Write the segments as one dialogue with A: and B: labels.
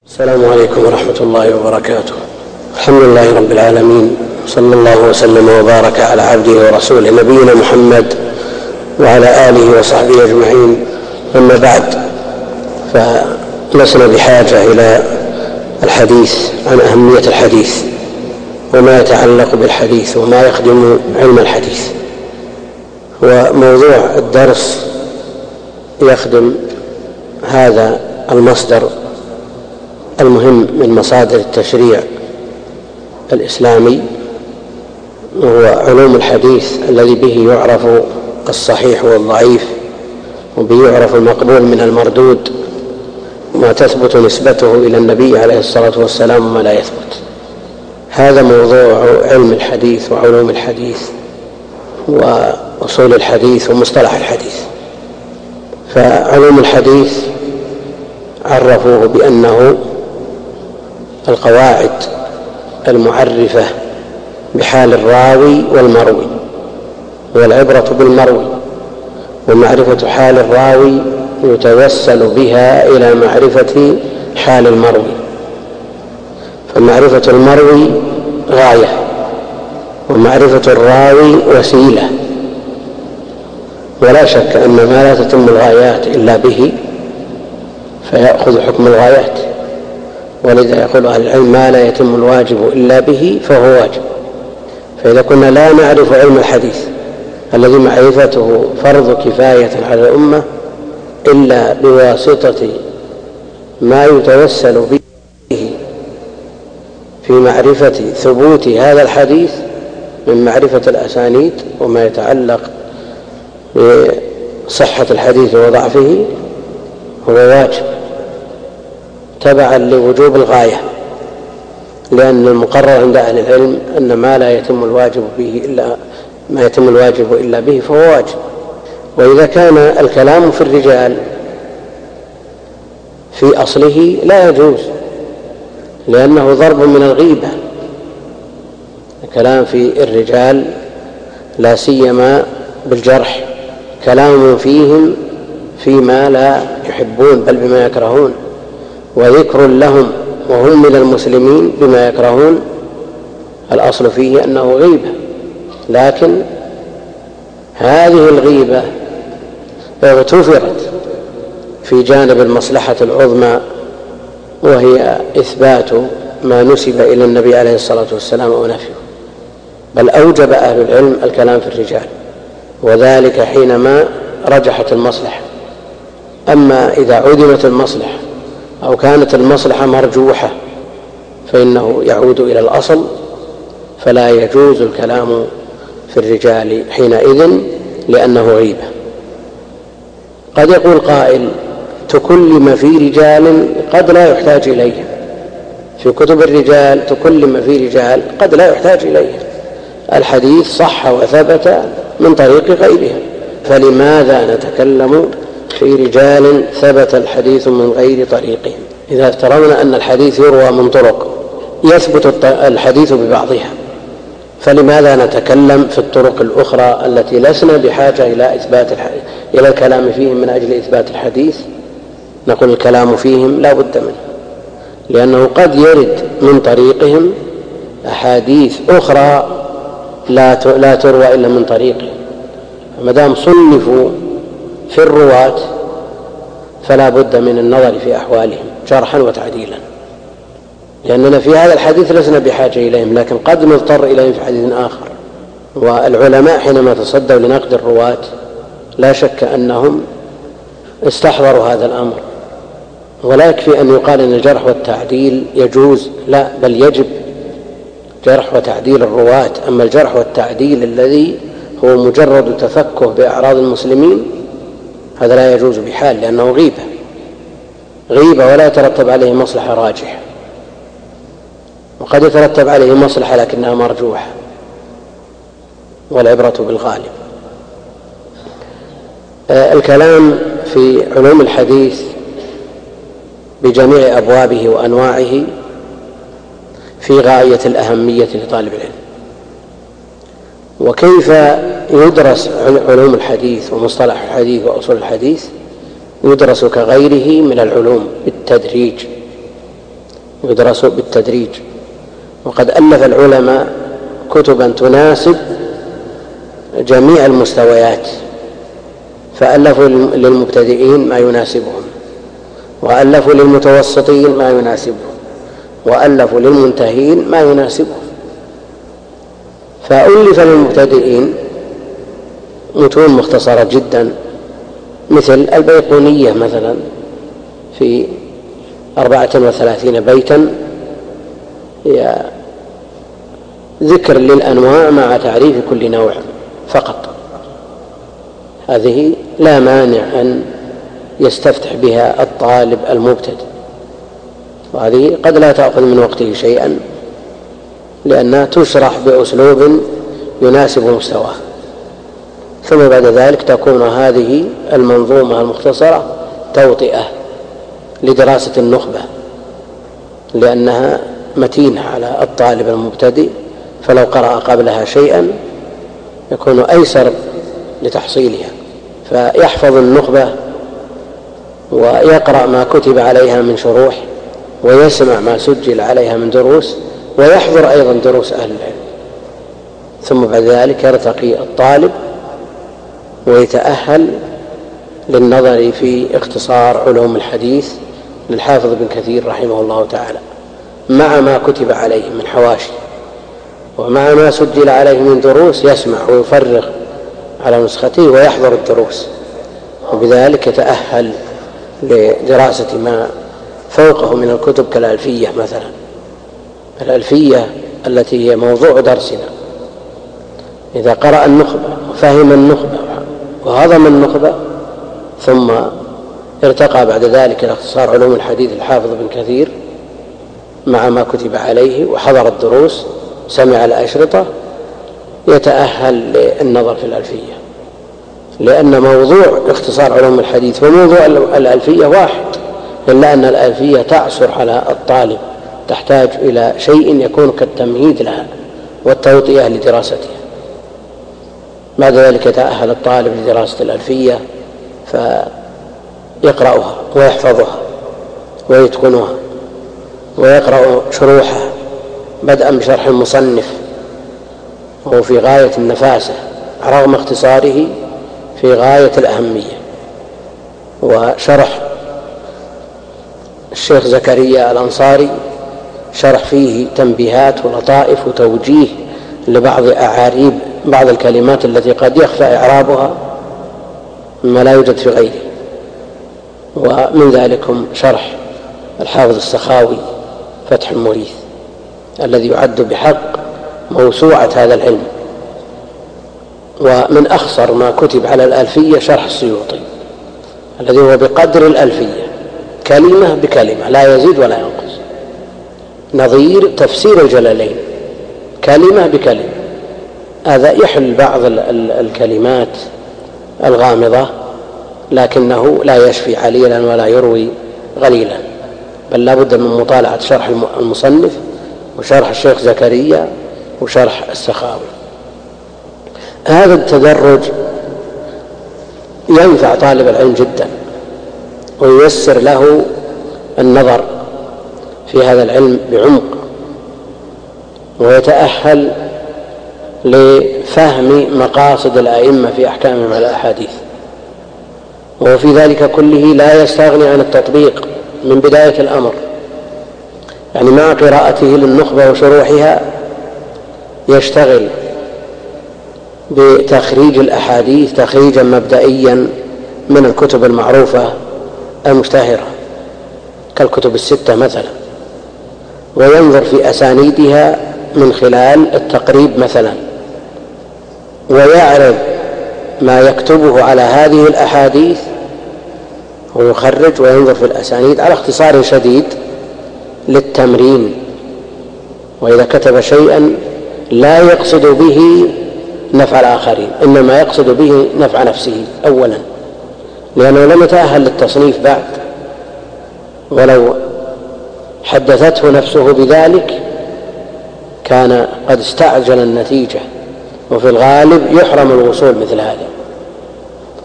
A: السلام عليكم ورحمة الله وبركاته. الحمد لله رب العالمين، صلى الله وسلم وبارك على عبده ورسوله نبينا محمد وعلى آله وصحبه أجمعين. أما بعد، فلسنا بحاجة إلى الحديث عن أهمية الحديث وما يتعلق بالحديث وما يخدم علم الحديث. وموضوع الدرس يخدم هذا المصدر المهم من مصادر التشريع الإسلامي، وهو علوم الحديث الذي به يعرف الصحيح والضعيف، وبه يعرف المقبول من المردود، ما تثبت نسبته إلى النبي عليه الصلاة والسلام وما لا يثبت. هذا موضوع علم الحديث وعلوم الحديث وأصول الحديث ومصطلح الحديث. فعلوم الحديث عرفوه بأنه القواعد المعرفة بحال الراوي والمروي، والعبرة بالمروي، ومعرفة حال الراوي يتوسل بها إلى معرفة حال المروي. فمعرفة المروي غاية، ومعرفة الراوي وسيلة، ولا شك أن ما لا تتم الغايات إلا به فيأخذ حكم الغايات. ولذا يقول أهل العلم: ما لا يتم الواجب إلا به فهو واجب. فإذا كنا لا نعرف علم الحديث الذي معرفته فرض كفاية على الأمة إلا بواسطة ما يتوسل به في معرفة ثبوت هذا الحديث من معرفة الأسانيد وما يتعلق بصحة الحديث وضعفه، هو واجب تبعا لوجوب الغاية، لأن المقرر عند أهل العلم أن ما لا يتم الواجب به إلا ما يتم الواجب إلا به فهو واجب. وإذا كان الكلام في الرجال في أصله لا يجوز، لأنه ضرب من الغيبة. الكلام في الرجال لا سيما بالجرح كلام فيهم فيما لا يحبون بل بما يكرهون، وذكر لهم وهم من المسلمين بما يكرهون، الأصل فيه أنه غيبة. لكن هذه الغيبة اغتفرت في جانب المصلحة العظمى، وهي إثبات ما نسب إلى النبي عليه الصلاة والسلام ونفيه. بل أوجب أهل العلم الكلام في الرجال، وذلك حينما رجحت المصلحة. أما إذا عدمت المصلحة أو كانت المصلحة مرجوحة فإنه يعود إلى الأصل، فلا يجوز الكلام في الرجال حينئذ لأنه غيبة. قد يقول قائل: تكلم في رجال قد لا يحتاج إليه، في كتب الرجال تكلم في رجال قد لا يحتاج إليه، الحديث صح وثبت من طريق غيرها، فلماذا نتكلم في رجال ثبت الحديث من غير طريقهم؟ إذا افترضنا أن الحديث يروى من طرق يثبت الحديث ببعضها، فلماذا نتكلم في الطرق الأخرى التي لسنا بحاجة إلى الكلام فيهم من أجل إثبات الحديث؟ نقول الكلام فيهم لا بد منه، لأنه قد يرد من طريقهم أحاديث أخرى لا تروى إلا من طريقهم. فمدام صنفوا في الرواة فلا بد من النظر في أحوالهم جرحا وتعديلا، لأننا في هذا الحديث لسنا بحاجة إليهم، لكن قد نضطر إليهم في حديث آخر. والعلماء حينما تصدوا لنقد الرواة لا شك أنهم استحضروا هذا الأمر. ولا يكفي أن يقال أن الجرح والتعديل يجوز، لا، بل يجب جرح وتعديل الرواة. أما الجرح والتعديل الذي هو مجرد تفكه بأعراض المسلمين هذا لا يجوز بحال، لأنه غيبة ولا يترتب عليه مصلحة راجحة، وقد يترتب عليه مصلحة لكنها مرجوحة، والعبرة بالغالب. الكلام في علوم الحديث بجميع أبوابه وأنواعه في غاية الأهمية لطالب العلم. وكيف يدرس علوم الحديث ومصطلح الحديث وأصول الحديث؟ يدرس كغيره من العلوم بالتدريج، يدرس بالتدريج. وقد ألف العلماء كتبا تناسب جميع المستويات، فألفوا للمبتدئين ما يناسبهم، وألفوا للمتوسطين ما يناسبهم، وألفوا للمنتهين ما يناسبهم. فألف للمبتدئين متون مختصرة جدا، مثل البيقونية مثلا في 34 بيتا، هي ذكر للأنواع مع تعريف كل نوع فقط. هذه لا مانع أن يستفتح بها الطالب المبتدئ، وهذه قد لا تأخذ من وقته شيئا لأنها تشرح بأسلوب يناسب مستواه. ثم بعد ذلك تكون هذه المنظومة المختصرة توطئة لدراسة النخبة، لأنها متينة على الطالب المبتدئ، فلو قرأ قبلها شيئا يكون أيسر لتحصيلها، فيحفظ النخبة ويقرأ ما كتب عليها من شروح، ويسمع ما سجل عليها من دروس، ويحضر أيضا دروس أهل العلم. ثم بعد ذلك يرتقي الطالب ويتأهل للنظر في اختصار علوم الحديث للحافظ ابن كثير رحمه الله تعالى، مع ما كتب عليه من حواشي ومع ما سجل عليه من دروس، يسمع ويفرغ على نسخته ويحضر الدروس، وبذلك يتأهل لدراسة ما فوقه من الكتب كالألفية مثلا، الألفية التي هي موضوع درسنا. إذا قرأ النخبة وفهم النخبة وهضم النخبة ثم ارتقى بعد ذلك إلى اختصار علوم الحديث الحافظ ابن كثير مع ما كتب عليه وحضر الدروس، سمع الأشرطة، يتأهل للنظر في الألفية، لأن موضوع اختصار علوم الحديث وموضوع الألفية واحد، إلا أن الألفية تعسر على الطالب، تحتاج إلى شيء يكون كالتمهيد لها والتوطئة لدراستها. بعد ذلك يتأهل الطالب لدراسة الألفية فيقرأها ويحفظها ويتقنها ويقرأ شروحها، بدءا بشرح المصنف وهو في غاية النفاسة رغم اختصاره في غاية الأهمية، وشرح الشيخ زكريا الأنصاري شرح فيه تنبيهات ولطائف وتوجيه لبعض أعاريب بعض الكلمات التي قد يخفى إعرابها مما لا يوجد في غيره. ومن ذلكم شرح الحافظ السخاوي فتح المغيث الذي يعد بحق موسوعة هذا العلم. ومن أخصر ما كتب على الألفية شرح السيوطي الذي هو بقدر الألفية كلمة بكلمة لا يزيد ولا ينقص، نظير تفسير الجلالين كلمة بكلمة. هذا يحل بعض الكلمات الغامضة، لكنه لا يشفي عليلا ولا يروي غليلا، بل لا بد من مطالعة شرح المصنف وشرح الشيخ زكريا وشرح السخاوي. هذا التدرج ينفع طالب العلم جدا وييسر له النظر في هذا العلم بعمق، ويتأهل لفهم مقاصد الأئمة في أحكامهم على الأحاديث. وفي ذلك كله لا يستغني عن التطبيق من بداية الأمر، يعني مع قراءته للنخبة وشروحها يشتغل بتخريج الأحاديث تخريجا مبدئيا من الكتب المعروفة المشتهرة كالكتب الستة مثلا، وينظر في أسانيدها من خلال التقريب مثلا، ويعرض ما يكتبه على هذه الأحاديث ويخرج وينظر في الأسانيد على اختصار شديد للتمرين. وإذا كتب شيئا لا يقصد به نفع الآخرين، إنما يقصد به نفع نفسه أولا، لأنه لم يتأهل للتصنيف بعد، ولو حدثته نفسه بذلك كان قد استعجل النتيجة، وفي الغالب يحرم الوصول مثل هذا.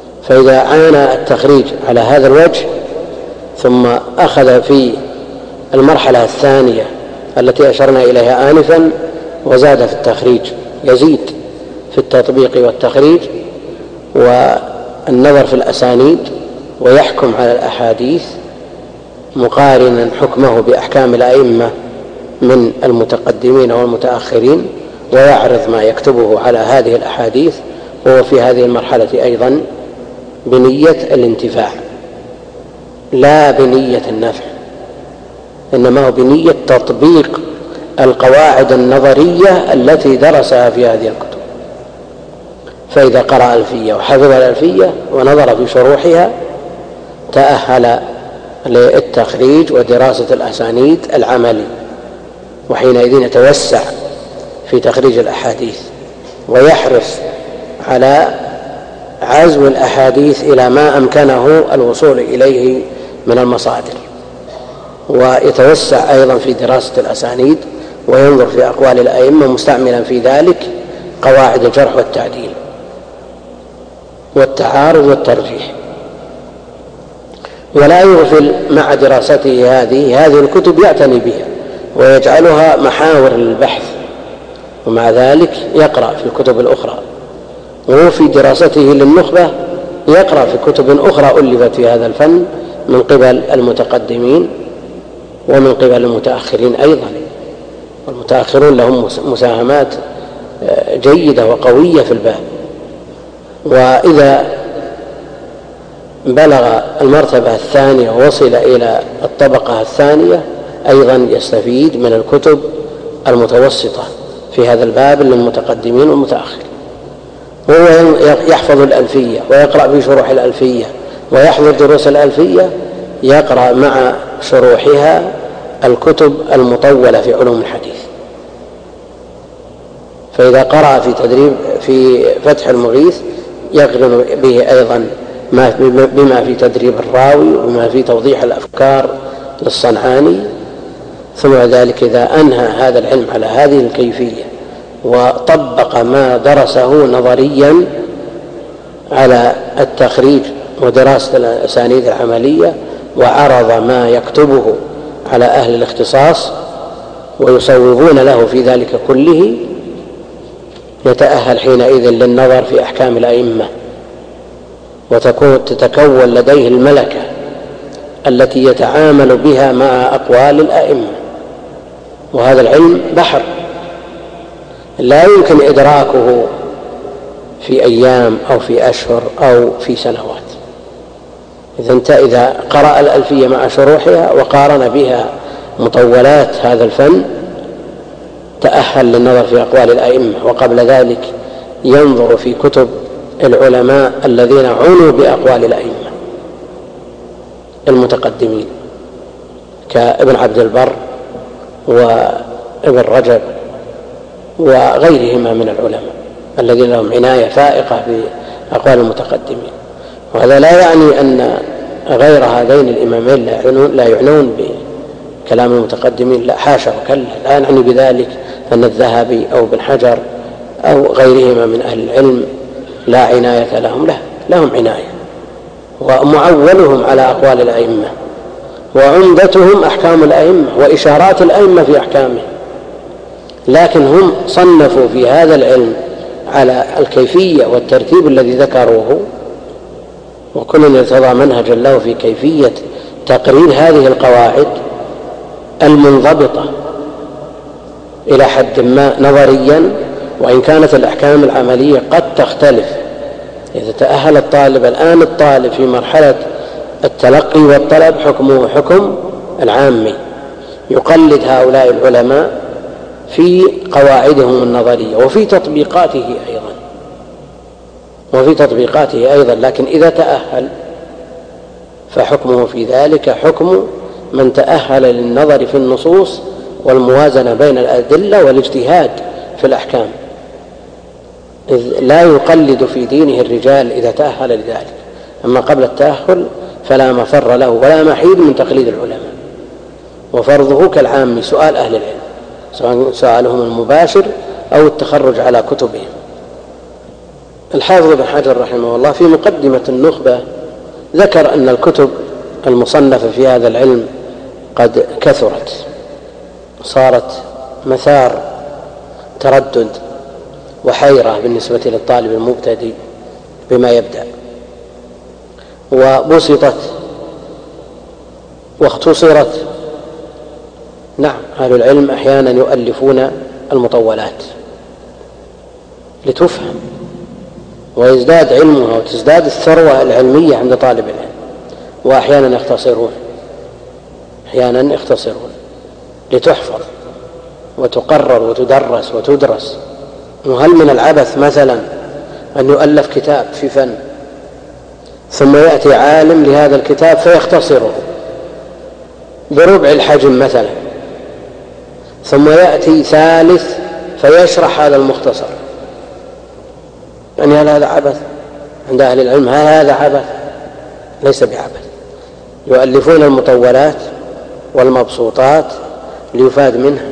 A: فإذا عانى التخريج على هذا الوجه ثم أخذ في المرحلة الثانية التي أشرنا إليها آنفا، وزاد في التخريج، يزيد في التطبيق والتخريج والنظر في الأسانيد، ويحكم على الأحاديث مقارنا حكمه بأحكام الأئمة من المتقدمين والمتأخرين، ويعرض ما يكتبه على هذه الأحاديث، وهو في هذه المرحلة أيضا بنية الانتفاع لا بنية النفع، إنما هو بنية تطبيق القواعد النظرية التي درسها في هذه الكتب. فإذا قرأ الألفية وحفظ الألفية ونظر في شروحها تأهل للتخريج ودراسة الأسانيد العملي، وحينئذ يتوسع في تخريج الأحاديث ويحرص على عزو الأحاديث إلى ما أمكنه الوصول إليه من المصادر، ويتوسع أيضا في دراسة الأسانيد وينظر في أقوال الأئمة مستعملا في ذلك قواعد الجرح والتعديل والتعارض والترجيح. ولا يغفل مع دراسته هذه الكتب يعتني بها ويجعلها محاور للبحث، ومع ذلك يقرأ في الكتب الأخرى، وفي دراسته للنخبة يقرأ في كتب أخرى ألفت في هذا الفن من قبل المتقدمين ومن قبل المتأخرين أيضا، والمتأخرون لهم مساهمات جيدة وقوية في الباب. وإذا بلغ المرتبة الثانية ووصل إلى الطبقة الثانية أيضا يستفيد من الكتب المتوسطة في هذا الباب للمتقدمين والمتأخرين، وهو يحفظ الألفية ويقرأ في شروح الألفية ويحضر دروس الألفية، يقرأ مع شروحها الكتب المطولة في علوم الحديث. فإذا قرأ في فتح المغيث يقرن به أيضا بما في تدريب الراوي وبما في توضيح الأفكار للصنعاني. ثم ذلك إذا أنهى هذا العلم على هذه الكيفية وطبق ما درسه نظريا على التخريج ودراسة الأسانيد العملية، وعرض ما يكتبه على أهل الاختصاص ويصوبون له في ذلك كله، يتأهل حينئذ للنظر في أحكام الأئمة، وتتكون لديه الملكة التي يتعامل بها مع أقوال الأئمة. وهذا العلم بحر لا يمكن إدراكه في أيام أو في أشهر أو في سنوات. إذا قرأ الألفية مع شروحها وقارن بها مطولات هذا الفن تأهل للنظر في أقوال الأئمة، وقبل ذلك ينظر في كتب العلماء الذين عنوا بأقوال الأئمة المتقدمين كابن عبد البر وابن رجب وغيرهما من العلماء الذين لهم عناية فائقة بأقوال المتقدمين. وهذا لا يعني أن غير هذين الإمامين لا يعنون بكلام المتقدمين، لا حاشا وكلا، لا يعني بذلك أن الذهبي أو ابن حجر أو غيرهما من أهل العلم لا عناية لهم، لا، لهم عناية، ومعولهم على أقوال الأئمة، وعمدتهم أحكام الأئمة وإشارات الأئمة في أحكامه، لكن هم صنفوا في هذا العلم على الكيفية والترتيب الذي ذكروه، وكل يرتضى منهجا له في كيفية تقرير هذه القواعد المنضبطة إلى حد ما نظريا، وإن كانت الأحكام العملية قد تختلف. إذا تأهل الطالب الآن، الطالب في مرحلة التلقي والطلب حكمه حكم العامي، يقلد هؤلاء العلماء في قواعدهم النظرية وفي تطبيقاته أيضا، لكن إذا تأهل فحكمه في ذلك حكم من تأهل للنظر في النصوص والموازنة بين الأدلة والاجتهاد في الأحكام، إذ لا يقلد في دينه الرجال إذا تأهل لذلك. أما قبل التأهل فلا مفر له ولا محيد من تقليد العلماء، وفرضه كالعام سؤال أهل العلم، سواء سؤالهم المباشر أو التخرج على كتبهم. الحافظ ابن حجر رحمه الله في مقدمة النخبة ذكر أن الكتب المصنفة في هذا العلم قد كثرت، صارت مثار تردد وحيرة بالنسبة للطالب المبتدئ بما يبدأ، وبسطت واختصرت. نعم، أهل العلم أحيانا يؤلفون المطولات لتفهم ويزداد علمها وتزداد الثروة العلمية عند طالب العلم، وأحيانا يختصرون لتحفظ وتقرر وتدرس وتدرس. وهل من العبث مثلا أن يؤلف كتاب في فن ثم يأتي عالم لهذا الكتاب فيختصره بربع الحجم مثلا، ثم يأتي ثالث فيشرح هذا المختصر؟ يعني هل هذا عبث عند أهل العلم؟ هل هذا عبث؟ ليس بعبث. يؤلفون المطولات والمبسوطات ليفاد منها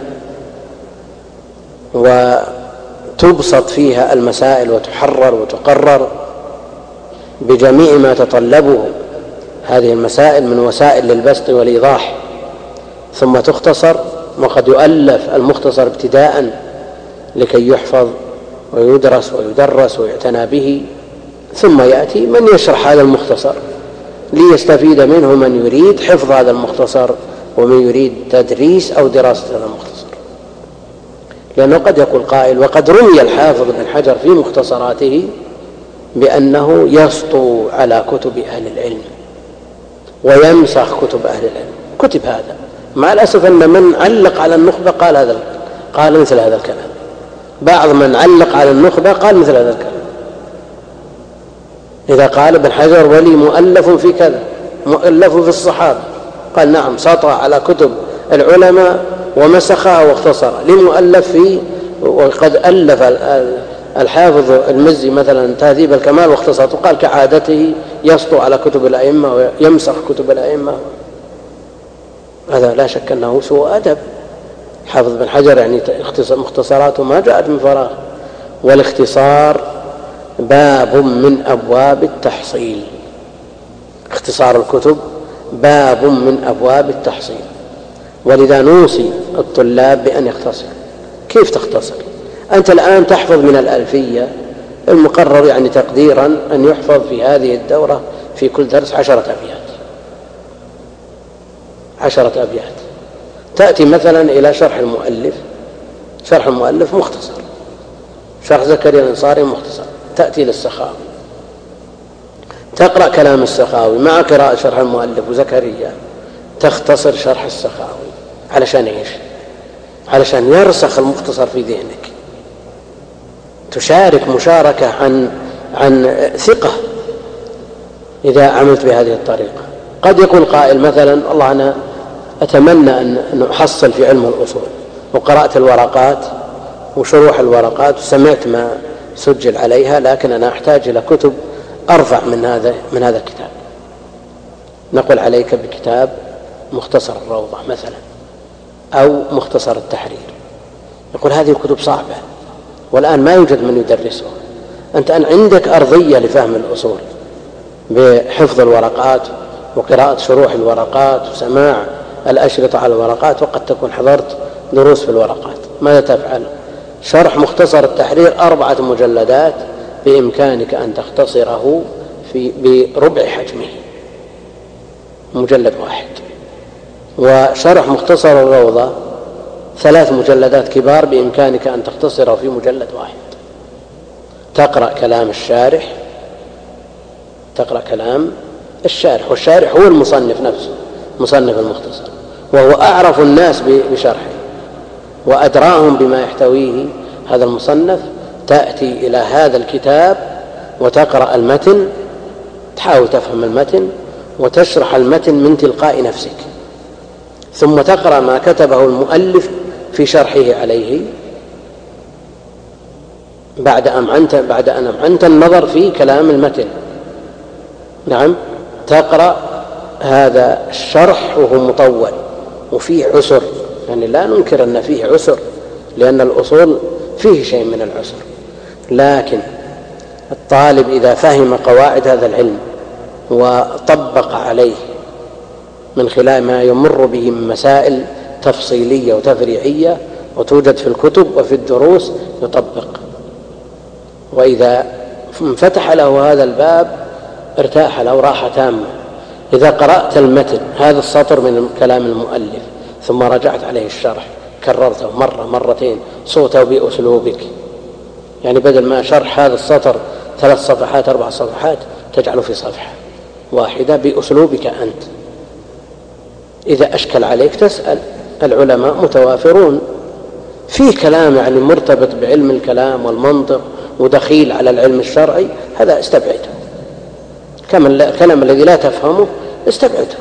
A: وتبسط فيها المسائل وتحرر وتقرر بجميع ما تطلبه هذه المسائل من وسائل للبسط والإيضاح، ثم تختصر. وقد يؤلف المختصر ابتداء لكي يحفظ ويدرس ويدرس ويعتنى به، ثم يأتي من يشرح هذا المختصر ليستفيد منه من يريد حفظ هذا المختصر ومن يريد تدريس أو دراسة هذا المختصر. لأنه قد يقول قائل: وقد رمي الحافظ بن حجر في مختصراته بأنه يسطو على كتب أهل العلم ويمسخ كتب أهل العلم. كتب هذا، مع الأسف أن من علق على النخبة قال مثل هذا الكلام. بعض من علق على النخبة قال مثل هذا الكلام. إذا قال ابن حجر ولي مؤلف في كذا، مؤلف في الصحابة، قال نعم، سطى على كتب العلماء ومسخها واختصرها لمؤلف فيه. وقد ألف الحافظ المزي مثلا تهذيب الكمال واختصرته، قال كعادته يسطو على كتب الأئمة ويمسخ كتب الأئمة. هذا لا شك أنه سوء أدب. حافظ بن حجر يعني مختصراته ما جاءت من فراغ، والاختصار باب من أبواب التحصيل. اختصار الكتب باب من أبواب التحصيل، ولذا نوصي الطلاب بأن يختصر. كيف تختصر؟ أنت الآن تحفظ من الألفية المقرر يعني تقديرا أن يحفظ في هذه الدورة في كل درس 10 أبيات. تأتي مثلا إلى شرح المؤلف مختصر، شرح زكريا الأنصاري مختصر. تأتي للسخاوي تقرأ كلام السخاوي مع قراءة شرح المؤلف وزكريا، تختصر شرح السخاوي. علشان إيش؟ علشان يرسخ المختصر في ذهنك، تشارك مشاركة عن ثقة إذا عملت بهذه الطريقة. قد يكون قائل مثلا: الله أنا أتمنى أن أحصل في علم الأصول، وقرأت الورقات وشروح الورقات وسمعت ما سجل عليها، لكن أنا أحتاج إلى كتب أرفع من هذا الكتاب. نقول عليك بكتاب مختصر الروضة مثلا أو مختصر التحرير. يقول هذه الكتب صعبة والآن ما يوجد من يدرسها. أنت عندك أرضية لفهم الأصول بحفظ الورقات وقراءة شروح الورقات وسماع الأشرطة على الورقات، وقد تكون حضرت دروس في الورقات. ماذا تفعل؟ شرح مختصر التحرير 4 مجلدات بإمكانك أن تختصره بربع حجمه، مجلد واحد. وشرح مختصر الروضة 3 مجلدات كبار بإمكانك أن تختصره في مجلد واحد. تقرأ كلام الشارح، والشارح هو المصنف نفسه، مصنف المختصر، وهو أعرف الناس بشرحه وأدراهم بما يحتويه هذا المصنف. تأتي إلى هذا الكتاب وتقرأ المتن، تحاول تفهم المتن وتشرح المتن من تلقاء نفسك، ثم تقرأ ما كتبه المؤلف في شرحه عليه بعد أن أمعنت النظر في كلام المتن. نعم، تقرأ هذا الشرح وهو مطول وفيه عسر، يعني لا ننكر أن فيه عسر لأن الأصول فيه شيء من العسر، لكن الطالب إذا فهم قواعد هذا العلم وطبق عليه من خلال ما يمر به من مسائل تفصيلية وتفريعية وتوجد في الكتب وفي الدروس يطبق. وإذا انفتح له هذا الباب ارتاح له راحة تامة. إذا قرأت المتن هذا السطر من كلام المؤلف ثم رجعت عليه الشرح كررته مرة مرتين صوته بأسلوبك، يعني بدل ما شرح هذا السطر 3 صفحات 4 صفحات تجعله في صفحة واحدة بأسلوبك أنت. إذا أشكل عليك تسأل، العلماء متوافرون. فيه كلام يعني مرتبط بعلم الكلام والمنطق ودخيل على العلم الشرعي، هذا استبعده. كما الكلام الذي لا تفهمه استبعده،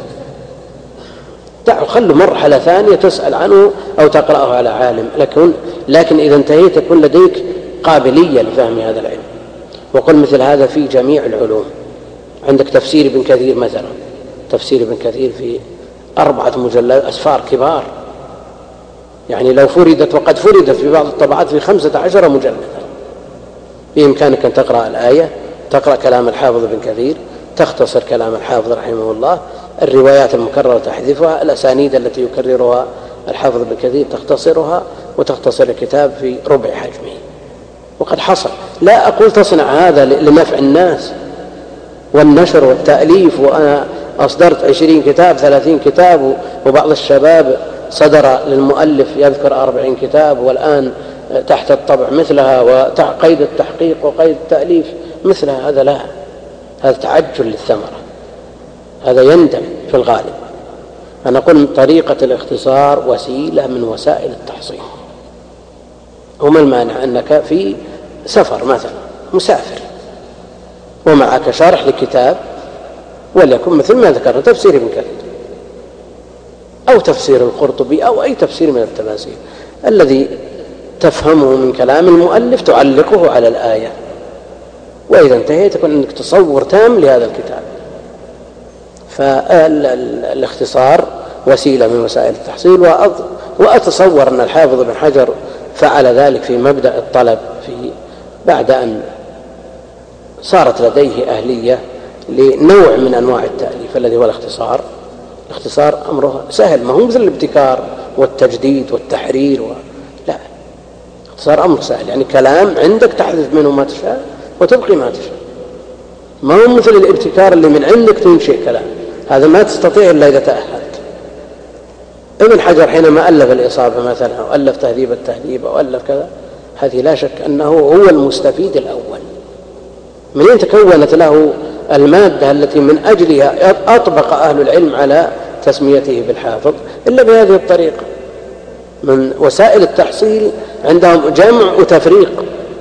A: دعه، خلوا مرحلة ثانية تسأل عنه أو تقرأه على عالم. لكن إذا انتهيت يكون لديك قابلية لفهم هذا العلم. وقل مثل هذا في جميع العلوم. عندك تفسير ابن كثير مثلا، تفسير ابن كثير في 4 مجلدات أسفار كبار، يعني لو فردت، وقد فردت في بعض الطبعات في 15 مجلدا، بإمكانك أن تقرأ الآية، تقرأ كلام الحافظ ابن كثير، تختصر كلام الحافظ رحمه الله، الروايات المكررة تحذفها، الأسانيد التي يكررها الحافظ ابن كثير تختصرها، وتختصر الكتاب في ربع حجمه. وقد حصل. لا أقول تصنع هذا لنفع الناس والنشر والتأليف، وأنا أصدرت 20 كتاب 30 كتاب، وبعض الشباب صدر للمؤلف يذكر 40 كتاب والآن تحت الطبع مثلها، وقيد التحقيق وقيد التأليف مثلها. هذا لا، هذا تعجل للثمرة، هذا يندم في الغالب. أنا أقول طريقة الاختصار وسيلة من وسائل التحصيل. وما المانع أنك في سفر مثلا مسافر ومعك شرح لكتاب، وليكن مثل ما ذكرنا تفسير ابن كثير أو تفسير القرطبي أو أي تفسير من التفاسير الذي تفهمه من كلام المؤلف تعلقه على الآية، وإذا انتهيت يكون عندك تصور تام لهذا الكتاب. فالاختصار وسيلة من وسائل التحصيل. وأتصور أن الحافظ بن حجر فعل ذلك في مبدأ الطلب بعد أن صارت لديه أهلية لنوع من أنواع التأليف الذي هو الاختصار. الاختصار أمره سهل، ما هو مثل الابتكار والتجديد والتحرير لا، اختصار أمر سهل، يعني كلام عندك تحذف منه ما تشاء وتبقي ما تشاء. ما هو مثل الابتكار اللي من عندك تنشئ كلام، هذا ما تستطيع إلا إذا تأهلت. ابن حجر حينما ألف الإصابة مثلا أو ألف تهذيب التهذيب أو ألف كذا، هذه لا شك أنه هو المستفيد الأول. منين تكونت له المادة التي من أجلها أطبق أهل العلم على تسميته بالحافظ إلا بهذه الطريقة. من وسائل التحصيل عندهم جمع وتفريق.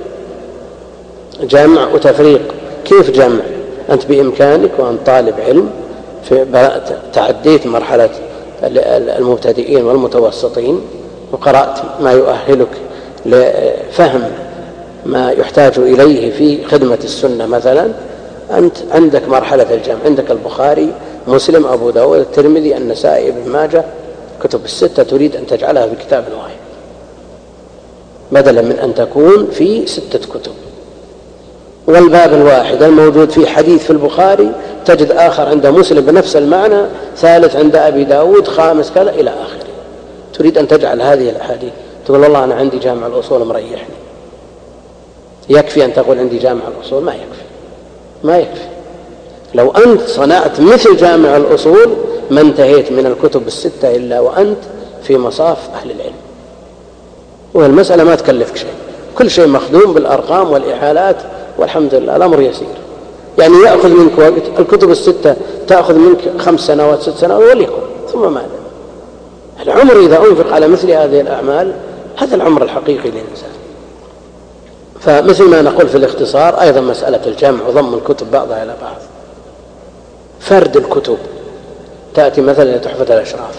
A: جمع وتفريق. كيف جمع؟ أنت بإمكانك وأنت طالب علم تعديت مرحلة المبتدئين والمتوسطين وقرأت ما يؤهلك لفهم ما يحتاج إليه في خدمة السنة مثلا، أنت عندك مرحلة الجمع، عندك البخاري مسلم أبو داود الترمذي النسائي ابن ماجه، كتب الستة تريد أن تجعلها في كتاب واحد بدلا من أن تكون في 6 كتب. والباب الواحد الموجود فيه حديث في البخاري تجد آخر عند مسلم بنفس المعنى، ثالث عند أبي داود، خامس كذا إلى آخره. تريد أن تجعل هذه الأحاديث، تقول والله أنا عندي جامع الأصول مريحني. يكفي أن تقول عندي جامع الأصول؟ ما يكفي، ما يكفي. لو أنت صنعت مثل جامع الأصول ما انتهيت من الكتب ال6 إلا وأنت في مصاف أهل العلم. والمسألة ما تكلفك شيء، كل شيء مخدوم بالأرقام والإحالات، والحمد لله الأمر يسير. يعني يأخذ منك وقت، الكتب ال6 تأخذ منك 5 سنوات 6 سنوات وليكن، ثم ماذا؟ العمر إذا أنفق على مثل هذه الأعمال هذا العمر الحقيقي للإنسان. فمثل ما نقول في الاختصار أيضا مسألة الجمع وضم الكتب بعضها إلى بعض. فرد الكتب، تأتي مثلا تحفة الأشراف،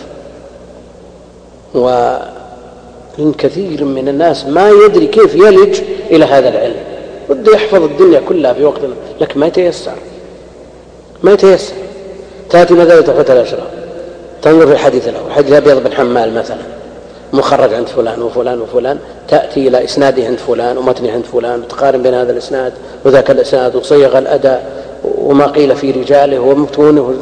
A: ومن كثير من الناس ما يدري كيف يلج إلى هذا العلم، بده يحفظ الدنيا كلها في وقت، لكن ما يتيسر. تأتي مثلا تحفة الأشراف، تنظر في الحديث الأول، حديث أبيض بن حمال مثلا مخرج عند فلان وفلان وفلان، تأتي إلى إسناده عند فلان ومتنه عند فلان، وتقارن بين هذا الإسناد وذاك الإسناد وصيغ الأداء وما قيل في رجاله ومتونه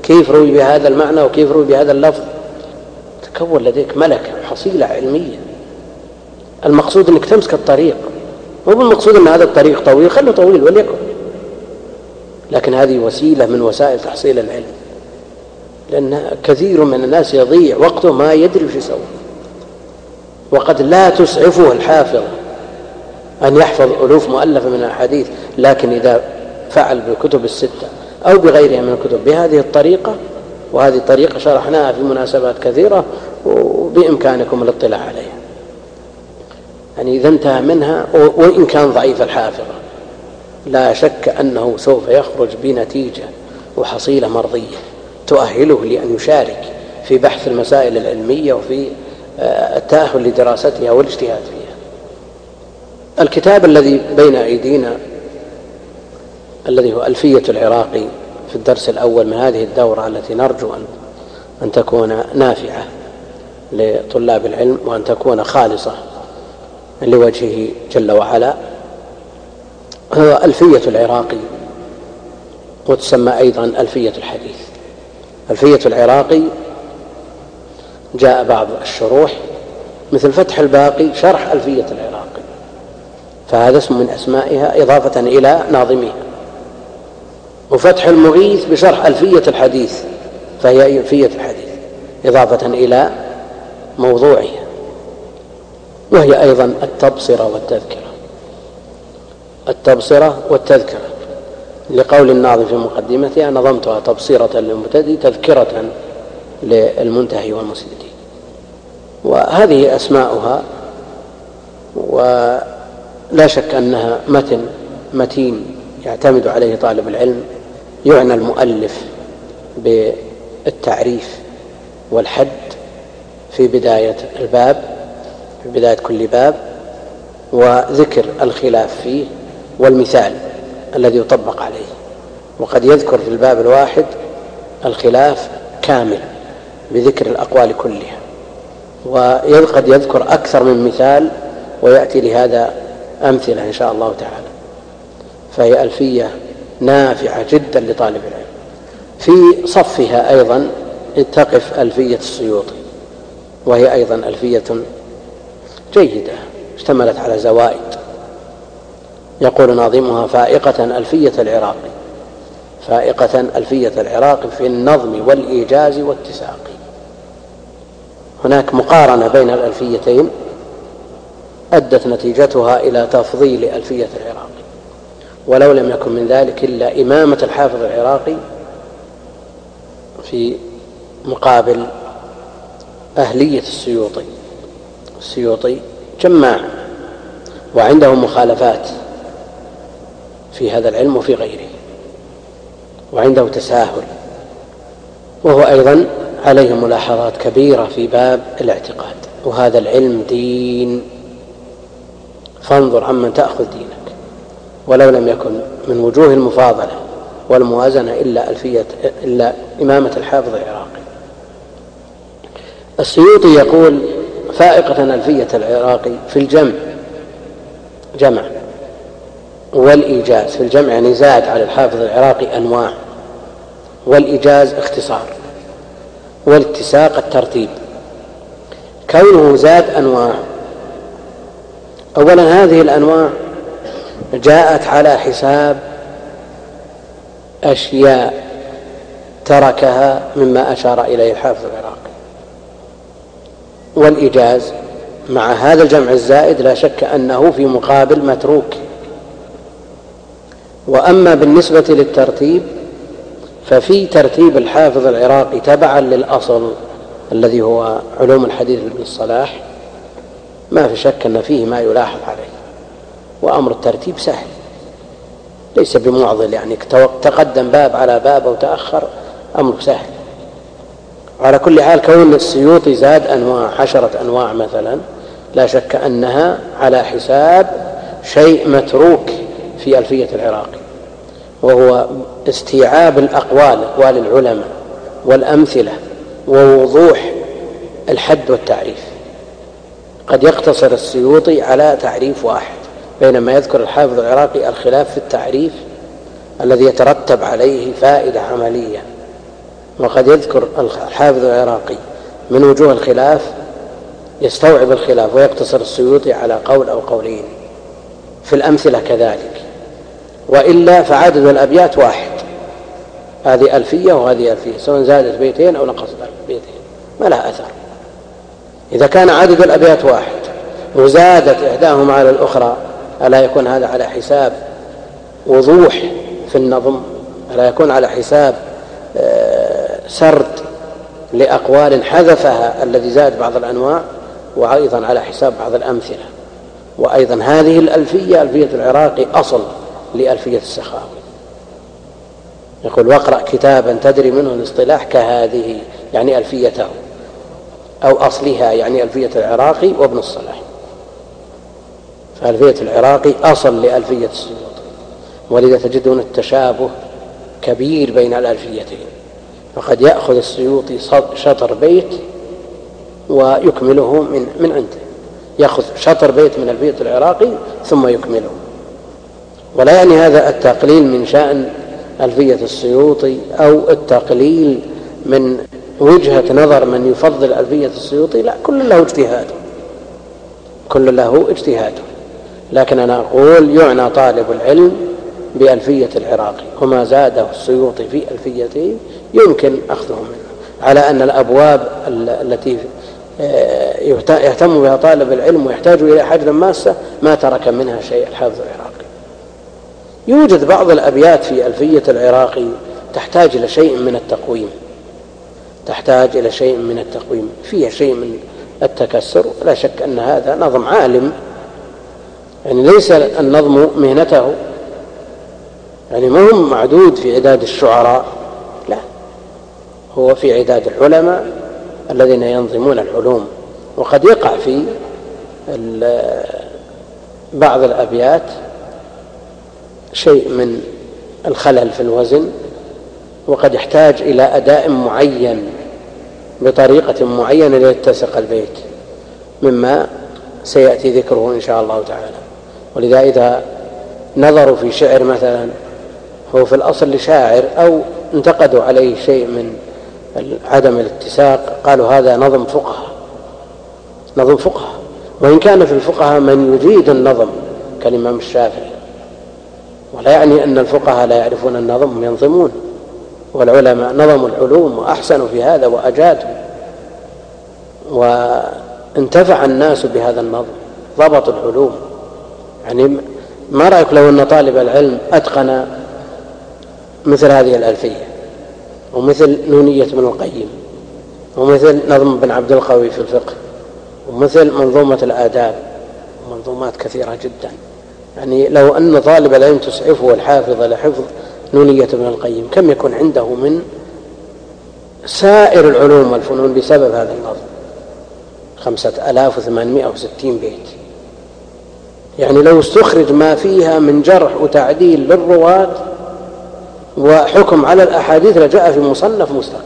A: كيف روي بهذا المعنى وكيف روي بهذا اللفظ، تكون لديك ملكة حصيلة علمية. المقصود أنك تمسك الطريق، مو بالمقصود أن هذا الطريق طويل، خله طويل وليكن، لكن هذه وسيلة من وسائل تحصيل العلم، لأن كثير من الناس يضيع وقته ما يدري وش يسوي، وقد لا تسعفه الحافظ أن يحفظ ألوف مؤلفة من الأحاديث، لكن إذا فعل بالكتب الستة أو بغيرها من الكتب بهذه الطريقة، وهذه الطريقة شرحناها في مناسبات كثيرة وبإمكانكم الاطلاع عليها، يعني إذا انتهى منها وإن كان ضعيف الحافظة لا شك أنه سوف يخرج بنتيجة وحصيلة مرضية تؤهله لأن يشارك في بحث المسائل العلمية وفي التأهل لدراستها والاجتهاد فيها. الكتاب الذي بين أيدينا الذي هو ألفية العراقي في الدرس الأول من هذه الدورة التي نرجو أن تكون نافعة لطلاب العلم وأن تكون خالصة لوجهه جل وعلا، هو ألفية العراقي، وتسمى أيضا ألفية الحديث. ألفية العراقي جاء بعض الشروح مثل فتح الباقي شرح ألفية العراقي، فهذا اسم من أسمائها إضافة إلى ناظمها، وفتح المغيث بشرح ألفية الحديث فهي ألفية الحديث إضافة إلى موضوعها، وهي أيضا التبصرة والتذكرة. التبصرة والتذكرة لقول الناظم في مقدمتها: نظمتها تبصرة للمبتدئ تذكرة للمنتهي والمسدد. وهذه أسماؤها، ولا شك أنها متن متين يعتمد عليه طالب العلم. يعنى المؤلف بالتعريف والحد في بداية الباب، في بداية كل باب، وذكر الخلاف فيه والمثال الذي يطبق عليه. وقد يذكر في الباب الواحد الخلاف كامل بذكر الأقوال كلها، وقد يذكر أكثر من مثال ويأتي لهذا أمثلة إن شاء الله تعالى. فهي ألفية نافعة جدا لطالب العلم. في صفها أيضا تقف ألفية السيوطي، وهي أيضا ألفية جيدة اشتملت على زوائد. يقول ناظمها: فائقة ألفية العراقي، فائقة ألفية العراقي في النظم والإيجاز والتساق. هناك مقارنة بين الألفيتين أدت نتيجتها إلى تفضيل ألفية العراقي، ولو لم يكن من ذلك إلا إمامة الحافظ العراقي في مقابل أهلية السيوطي. السيوطي جماع وعنده مخالفات في هذا العلم وفي غيره، وعنده تساهل، وهو أيضا عليه ملاحظات كبيرة في باب الاعتقاد، وهذا العلم دين، فانظر عمن تأخذ دينك. ولو لم يكن من وجوه المفاضلة والموازنة إلا إمامة الحافظ العراقي. السيوطي يقول: فائقة ألفية العراقي في الجمع، جمع، والإيجاز. في الجمع يعني زاد على الحافظ العراقي أنواع، والإيجاز اختصار، والاتساق الترتيب. كونه زاد أنواع، أولا هذه الأنواع جاءت على حساب أشياء تركها مما أشار إليه الحافظ العراقي. والإيجاز مع هذا الجمع الزائد لا شك أنه في مقابل متروك. وأما بالنسبة للترتيب ففي ترتيب الحافظ العراقي تبعا للأصل الذي هو علوم الحديث لابن الصلاح ما في شك أن فيه ما يلاحظ عليه، وأمر الترتيب سهل ليس بمعضل، يعني تقدم باب على باب أو تأخر أمر سهل. على كل حال كون السيوطي زاد أنواع 10 أنواع مثلا لا شك أنها على حساب شيء متروك في ألفية العراقي، وهو استيعاب الأقوال، أقوال العلماء والأمثلة ووضوح الحد والتعريف. قد يقتصر السيوطي على تعريف واحد، بينما يذكر الحافظ العراقي الخلاف في التعريف الذي يترتب عليه فائدة عملية وقد يذكر الحافظ العراقي من وجوه الخلاف يستوعب الخلاف ويقتصر السيوطي على قول أو قولين، في الأمثلة كذلك، وإلا فعدد الأبيات واحد، هذه ألفية وهذه ألفية، سواء زادت بيتين أو نقصت بيتين ما لها أثر. إذا كان عدد الأبيات واحد وزادت إحداهما على الأخرى ألا يكون هذا على حساب وضوح في النظم؟ ألا يكون على حساب سرد لأقوال حذفها الذي زاد بعض الأنواع، وأيضا على حساب بعض الأمثلة؟ وأيضا هذه الألفية ألفية العراقي أصل لألفية السخاوي، يقول واقرأ كتابا تدري منه الاصطلاح كهذه، يعني ألفيته، أو أصلها يعني ألفية العراقي وابن الصلاح. فألفية العراقي أصل لألفية السيوطي، ولذا تجدون التشابه كبير بين الألفيتين، فقد يأخذ السيوطي شطر بيت ويكمله من عنده، يأخذ شطر بيت من ألفية العراقي ثم يكمله. ولا يعني هذا التقليل من شأن ألفية السيوطي أو التقليل من وجهة نظر من يفضل ألفية السيوطي، لا، كل له اجتهاده، كل له اجتهاده. لكن أنا أقول يعنى طالب العلم بألفية العراقي، وما زاده السيوطي في ألفيته يمكن أخذه منه، على أن الأبواب التي يهتم بها طالب العلم ويحتاج إلى حجر ماسة ما ترك منها شيء الحافظ العراقي. يوجد بعض الأبيات في ألفية العراقي تحتاج إلى شيء من التقويم، تحتاج إلى شيء من التقويم، فيها شيء من التكسر، لا شك أن هذا نظم عالم، يعني ليس النظم مهنته، يعني ما هم معدود في عداد الشعراء، لا، هو في عداد العلماء الذين ينظمون العلوم. وقد يقع في بعض الأبيات شيء من الخلل في الوزن، وقد يحتاج إلى أداء معين بطريقة معينة ليتسق البيت، مما سيأتي ذكره إن شاء الله تعالى. ولذا إذا نظروا في شعر مثلا هو في الأصل لشاعر أو انتقدوا عليه شيء من عدم الاتساق، قالوا هذا نظم فقهاء، نظم فقهاء، وإن كان في الفقهاء من يجيد النظم كالإمام الشافعي، ولا يعني أن الفقهاء لا يعرفون النظم، هم ينظمون، والعلماء نظموا العلوم وأحسنوا في هذا وأجادوا، وانتفع الناس بهذا النظم، ضبطوا العلوم. يعني ما رأيك لو أن طالب العلم أتقن مثل هذه الألفية، ومثل نونية ابن القيم، ومثل نظم بن عبد القوي في الفقه، ومثل منظومة الآداب، منظومات كثيرة جدا. يعني لو أن طالب العلم تسعفه الحافظ لحفظ نونية ابن القيم، كم يكون عنده من سائر العلوم والفنون بسبب هذا النظم؟ 5860 بيت، يعني لو استخرج ما فيها من جرح وتعديل للرواة وحكم على الأحاديث لجاء في مصنف مستقل.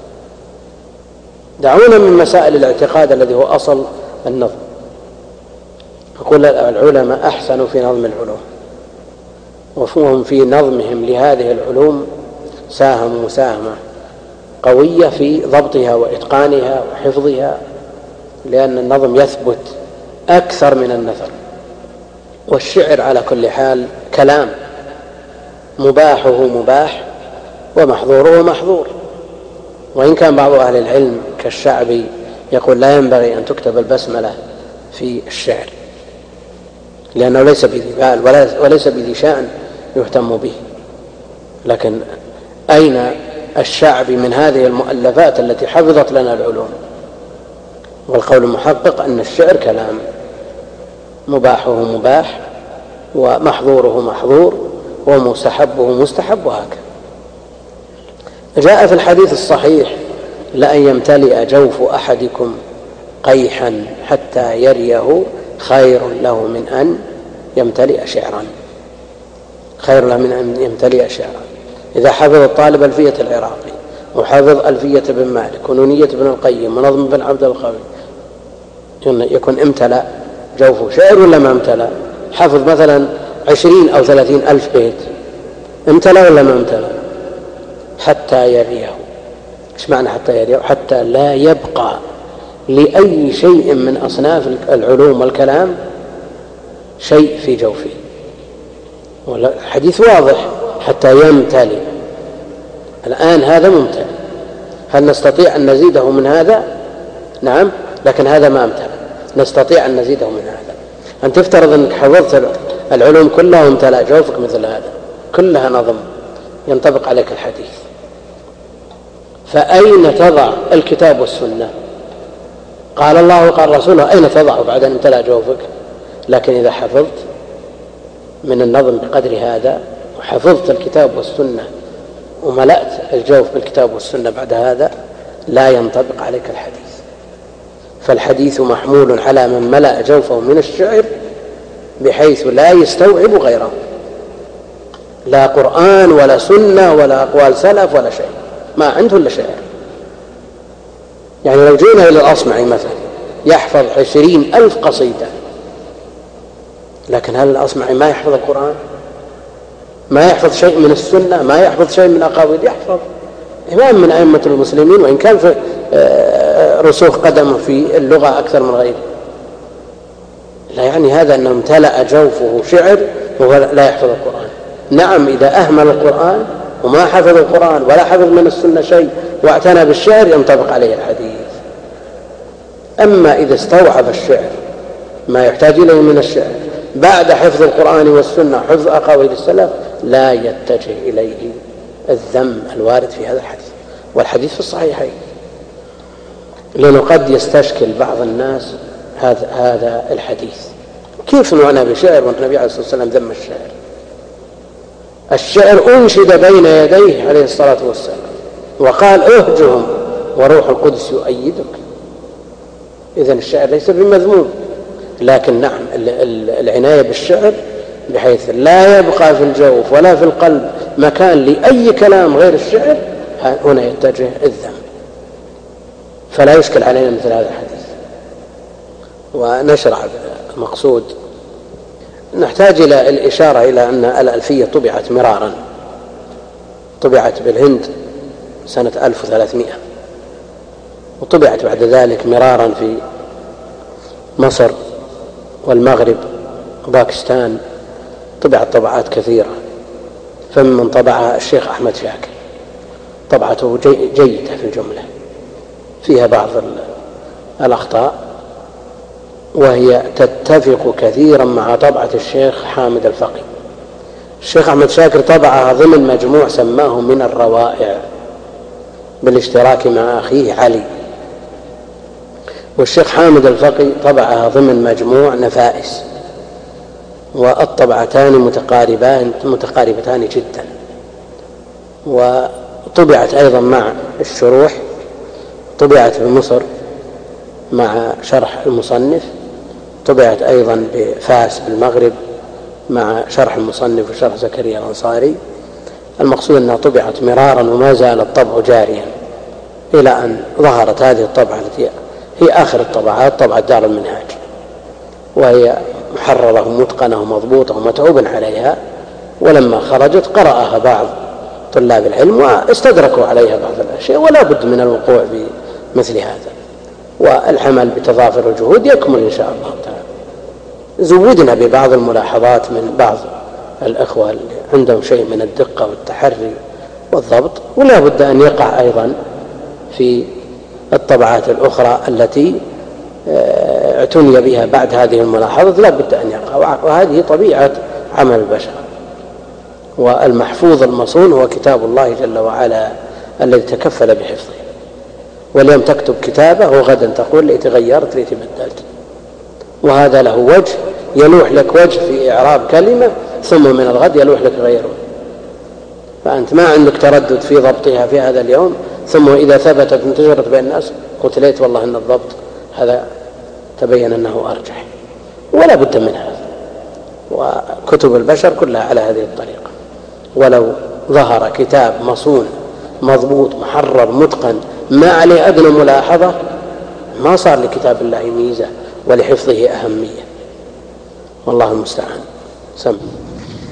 A: دعونا من مسائل الاعتقاد الذي هو أصل النظم. يقول العلماء أحسنوا في نظم العلوم، وهم في نظمهم لهذه العلوم ساهموا مساهمة قوية في ضبطها وإتقانها وحفظها، لأن النظم يثبت أكثر من النثر. والشعر على كل حال كلام، مباحه مباح ومحظوره محظور، وإن كان بعض أهل العلم كالشعبي يقول لا ينبغي أن تكتب البسملة في الشعر لأنه ليس بذي بال وليس بذي شأن يهتم به. لكن أين الشعبي من هذه المؤلفات التي حفظت لنا العلوم؟ والقول المحقق أن الشعر كلام، مباحه مباح ومحظوره محظور ومستحبه مستحب، وهكذا. جاء في الحديث الصحيح لأن يمتلئ جوف أحدكم قيحا حتى يريه خير له من أن يمتلئ شعرا، خير له من أن يمتلئ شعرا. إذا حفظ الطالب ألفية العراقي وحفظ ألفية بن مالك ونونية بن القيم ونظم بن عبد القوي، يكون امتلأ جوفه شعر ولا ما امتلأ؟ حفظ مثلا 20 أو 30 ألف بيت، امتلأ ولا ما امتلأ؟ حتى يريه، إيش معنى حتى يريع؟ حتى لا يبقى لأي شيء من أصناف العلوم والكلام شيء في جوفه. الحديث واضح حتى يمتلئ. الآن هذا ممتلئ، هل نستطيع أن نزيده من هذا؟ نعم، لكن هذا ما امتلئ، نستطيع أن نزيده من هذا. أن تفترض أنك حفظت العلوم كلها وامتلأ جوفك مثل هذا، كلها نظم ينطبق عليك الحديث، فأين تضع الكتاب والسنة؟ قال الله وقال رسوله، أين تضعه بعد أن امتلأ جوفك؟ لكن إذا حفظت من النظم بقدر هذا وحفظت الكتاب والسنة وملأت الجوف بالكتاب والسنة بعد هذا، لا ينطبق عليك الحديث. فالحديث محمول على من ملأ جوفه من الشعر بحيث لا يستوعب غيره، لا قرآن ولا سنة ولا أقوال سلف ولا شيء، ما عنده إلا شعر. يعني لو جينا إلى الأصمعي مثلا يحفظ 20,000 قصيدة، لكن هل الأصمعي ما يحفظ القرآن؟ ما يحفظ شيء من السنة؟ ما يحفظ شيء من أقاويل؟ يحفظ. إمام من أئمة المسلمين، وإن كان في رسوخ قدمه في اللغة أكثر من غيره. لا يعني هذا أنه امتلأ جوفه شعر وهو لا يحفظ القرآن. نعم، إذا أهمل القرآن وما حفظ القرآن ولا حفظ من السنة شيء واعتنى بالشعر ينطبق عليه الحديث. أما إذا استوعب الشعر ما يحتاج إليه من الشعر بعد حفظ القرآن والسنة حفظ أقاويل السلف، لا يتجه إليه الذم الوارد في هذا الحديث. والحديث في الصحيحين، لأنه قد يستشكل بعض الناس هذا الحديث، كيف نعنى بشعر والنبي عليه الصلاة والسلام ذم الشعر؟ الشعر أنشد بين يديه عليه الصلاة والسلام وقال اهجهم وروح القدس يؤيدك. إذن الشعر ليس بمذموم، لكن نعم العناية بالشعر بحيث لا يبقى في الجوف ولا في القلب مكان لأي كلام غير الشعر، هنا يتجه الذم. فلا يشكل علينا مثل هذا الحديث. ونشرع المقصود، نحتاج إلى الإشارة إلى أن الألفية طبعت مرارا، طبعت بالهند سنة 1300، وطبعت بعد ذلك مرارا في مصر والمغرب وباكستان، طبعت طبعات كثيرة. فمن طبعها الشيخ أحمد شاكر، طبعته جيدة في الجملة، فيها بعض الأخطاء، وهي تتفق كثيرا مع طبعة الشيخ حامد الفقي. الشيخ أحمد شاكر طبعها ضمن مجموع سماه من الروائع بالاشتراك مع أخيه علي، والشيخ حامد الفقي طبعها ضمن مجموع نفائس، والطبعتان متقاربتان جدا. وطبعت أيضا مع الشروح، طبعت في مصر مع شرح المصنف، طبعت أيضا بفاس بالمغرب مع شرح المصنف وشرح زكريا الأنصاري. المقصود أنها طبعت مرارا وما زال الطبع جاريا إلى أن ظهرت هذه الطبعة التي هي آخر الطبعات، طبعة دار المنهاج، وهي محررة ومتقنة ومضبوطة ومتعوب عليها. ولما خرجت قرأها بعض طلاب العلم واستدركوا عليها بعض الأشياء، ولا بد من الوقوع بمثل هذا، والعمل بتضافر الجهود يكمل إن شاء الله تعالى. زودنا ببعض الملاحظات من بعض الأخوة اللي عندهم شيء من الدقة والتحري والضبط، ولا بد أن يقع أيضا في الطبعات الأخرى التي اعتني بها بعد هذه الملاحظات، لا بد أن يقع. وهذه طبيعة عمل البشر. والمحفوظ المصون هو كتاب الله جل وعلا الذي تكفل بحفظه. واليوم تكتب كتابه وغدا تقول لي تغيرت لي تبدلت، وهذا له وجه يلوح لك وجه في إعراب كلمة، ثم من الغد يلوح لك غيره. فأنت ما عندك تردد في ضبطها في هذا اليوم، ثم إذا ثبتت انتشرت بين الناس قلت ليت والله أن الضبط هذا تبين أنه أرجح. ولا بد من هذا. وكتب البشر كلها على هذه الطريقة. ولو ظهر كتاب مصون مضبوط محرر متقن ما عليه أدنى ملاحظة ما صار لكتاب الله ميزة ولحفظه أهمية، والله المستعان. سم.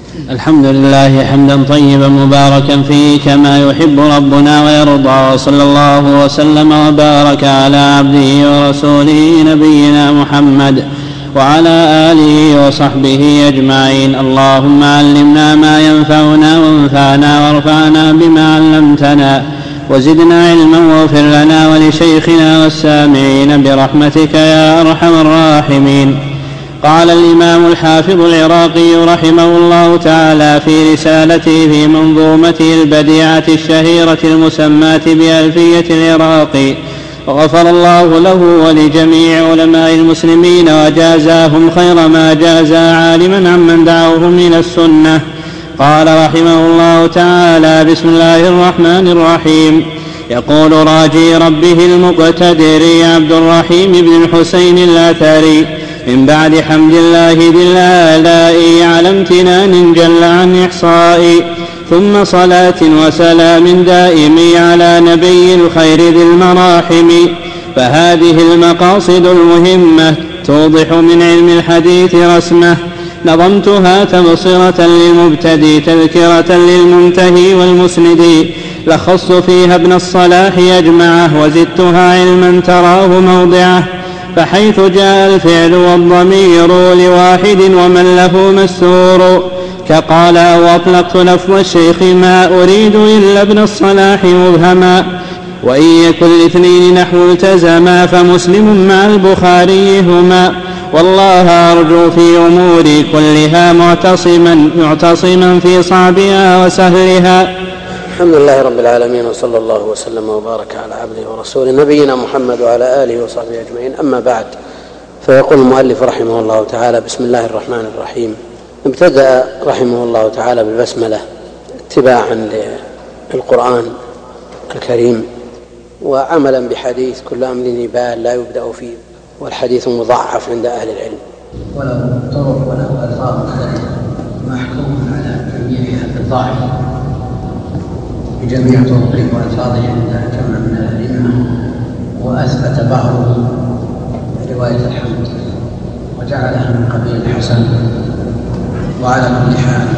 B: الحمد لله حمدا طيبا مباركا فيه كما يحب ربنا ويرضى، وصلى الله وسلم وبارك على عبده ورسوله نبينا محمد وعلى آله وصحبه أجمعين. اللهم علمنا ما ينفعنا وانفعنا وارفعنا بما علمتنا وزدنا علما واغفر لنا ولشيخنا والسامعين برحمتك يا أرحم الراحمين. قال الإمام الحافظ العراقي رحمه الله تعالى في رسالته في منظومته البديعة الشهيرة المسماة بألفية العراقي: وغفر الله له ولجميع علماء المسلمين وجازاهم خير ما جازى عالما عمن دعوهم إلى السنة. قال رحمه الله تعالى: بسم الله الرحمن الرحيم. يقول راجي ربه المقتدر عبد الرحيم بن الحسين الأثري: من بعد حمد الله ذي الآلاء على امتنان جل عن إحصائي، ثم صلاة وسلام دائم على نبي الخير ذي المراحم، فهذه المقاصد المهمة توضح من علم الحديث رسمه، نظمتها تبصرة للمبتدي تذكرة للمنتهي والمسند، لخصت فيها ابن الصلاح أجمعه وزدتها علما تراه موضعه، فحيث جاء الفعل والضمير لواحد ومن له مستور، كقال أو أطلقت لفظ الشيخ ما أريد إلا ابن الصلاح مبهما، وإن يكن الاثنين نحو التزما فمسلم مع البخاري هما، والله أرجو في أموري كلها معتصما في صعبها وسهلها.
A: الحمد لله رب العالمين، وصلى الله وسلم وبارك على عبده ورسوله نبينا محمد وعلى آله وصحبه أجمعين. أما بعد، فيقول المؤلف رحمه الله تعالى: بسم الله الرحمن الرحيم. ابتدأ رحمه الله تعالى بالبسملة اتباعا للقرآن الكريم وعملا بحديث: كل أمر نبال لا يبدأ فيه، والحديث مضعف عند أهل العلم،
C: وله طرق وله ألفاظ محكوم على جميعها بالضعف بجميع طرقه وألفاظه عند جمع من الأئمة، وأثبت بعضهم رواية الحمد وجعلها من قبيل الحسن. وعلى كل حال،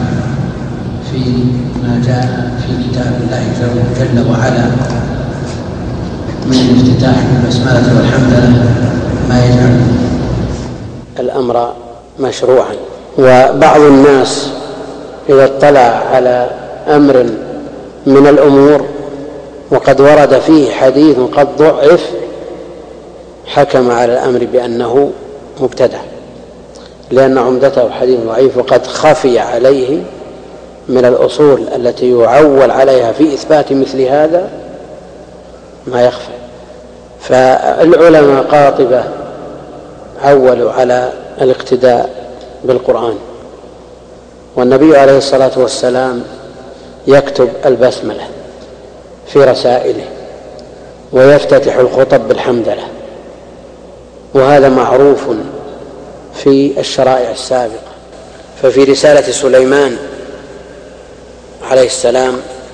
C: فيما جاء في كتاب الله جل وعلا من الافتتاح بالبسملة والحمدلله ما يجعل
A: الأمر مشروعا. وبعض الناس إذا اطلع على أمر من الأمور وقد ورد فيه حديث قد ضعف حكم على الأمر بأنه مبتدع، لأن عمدته حديث ضعيف وقد خفي عليه من الأصول التي يعول عليها في إثبات مثل هذا ما يخفى. فالعلماء قاطبة عولوا على الاقتداء بالقرآن، والنبي عليه الصلاة والسلام يكتب البسملة في رسائله ويفتتح الخطب بالحمدلله، وهذا معروف في الشرائع السابقة. ففي رسالة سليمان عليه السلام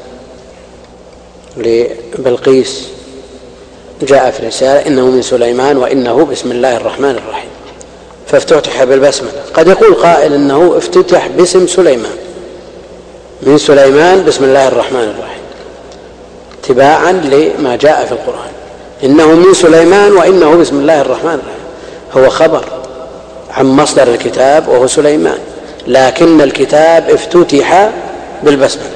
A: لبلقيس جاء في رسالة: إنه من سليمان وإنه بسم الله الرحمن الرحيم، فافتتح بالبسملة. قد يقول قائل إنه افتتح باسم سليمان، من سليمان بسم الله الرحمن الرحيم، اتباعا لما جاء في القرآن: إنه من سليمان وإنه بسم الله الرحمن الرحيم. هو خبر عن مصدر الكتاب وهو سليمان، لكن الكتاب افتتح بالبسملة.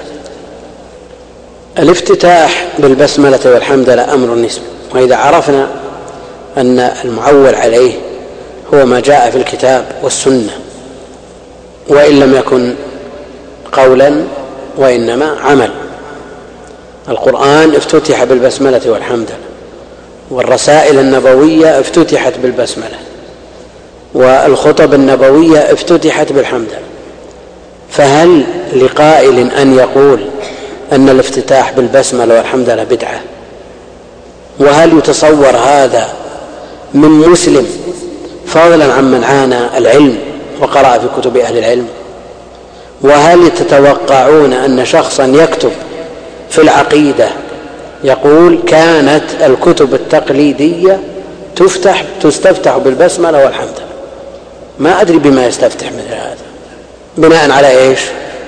A: الافتتاح بالبسملة والحمدلله أمر نسبي، وإذا عرفنا أن المعول عليه هو ما جاء في الكتاب والسنة، وإن لم يكن قولا وإنما عمل. القرآن افتتح بالبسملة والحمدلله، والرسائل النبوية افتتحت بالبسملة، والخطب النبوية افتتحت بالحمدلله. فهل لقائل أن يقول أن الافتتاح بالبسملة والحمدلله بدعة؟ وهل يتصور هذا من مسلم فضلا عمن عانى العلم وقرأ في كتب أهل العلم؟ وهل تتوقعون أن شخصا يكتب في العقيدة يقول كانت الكتب التقليدية تستفتح بالبسملة والحمدلله؟ ما أدري بما يستفتح مثل هذا، بناء على إيش؟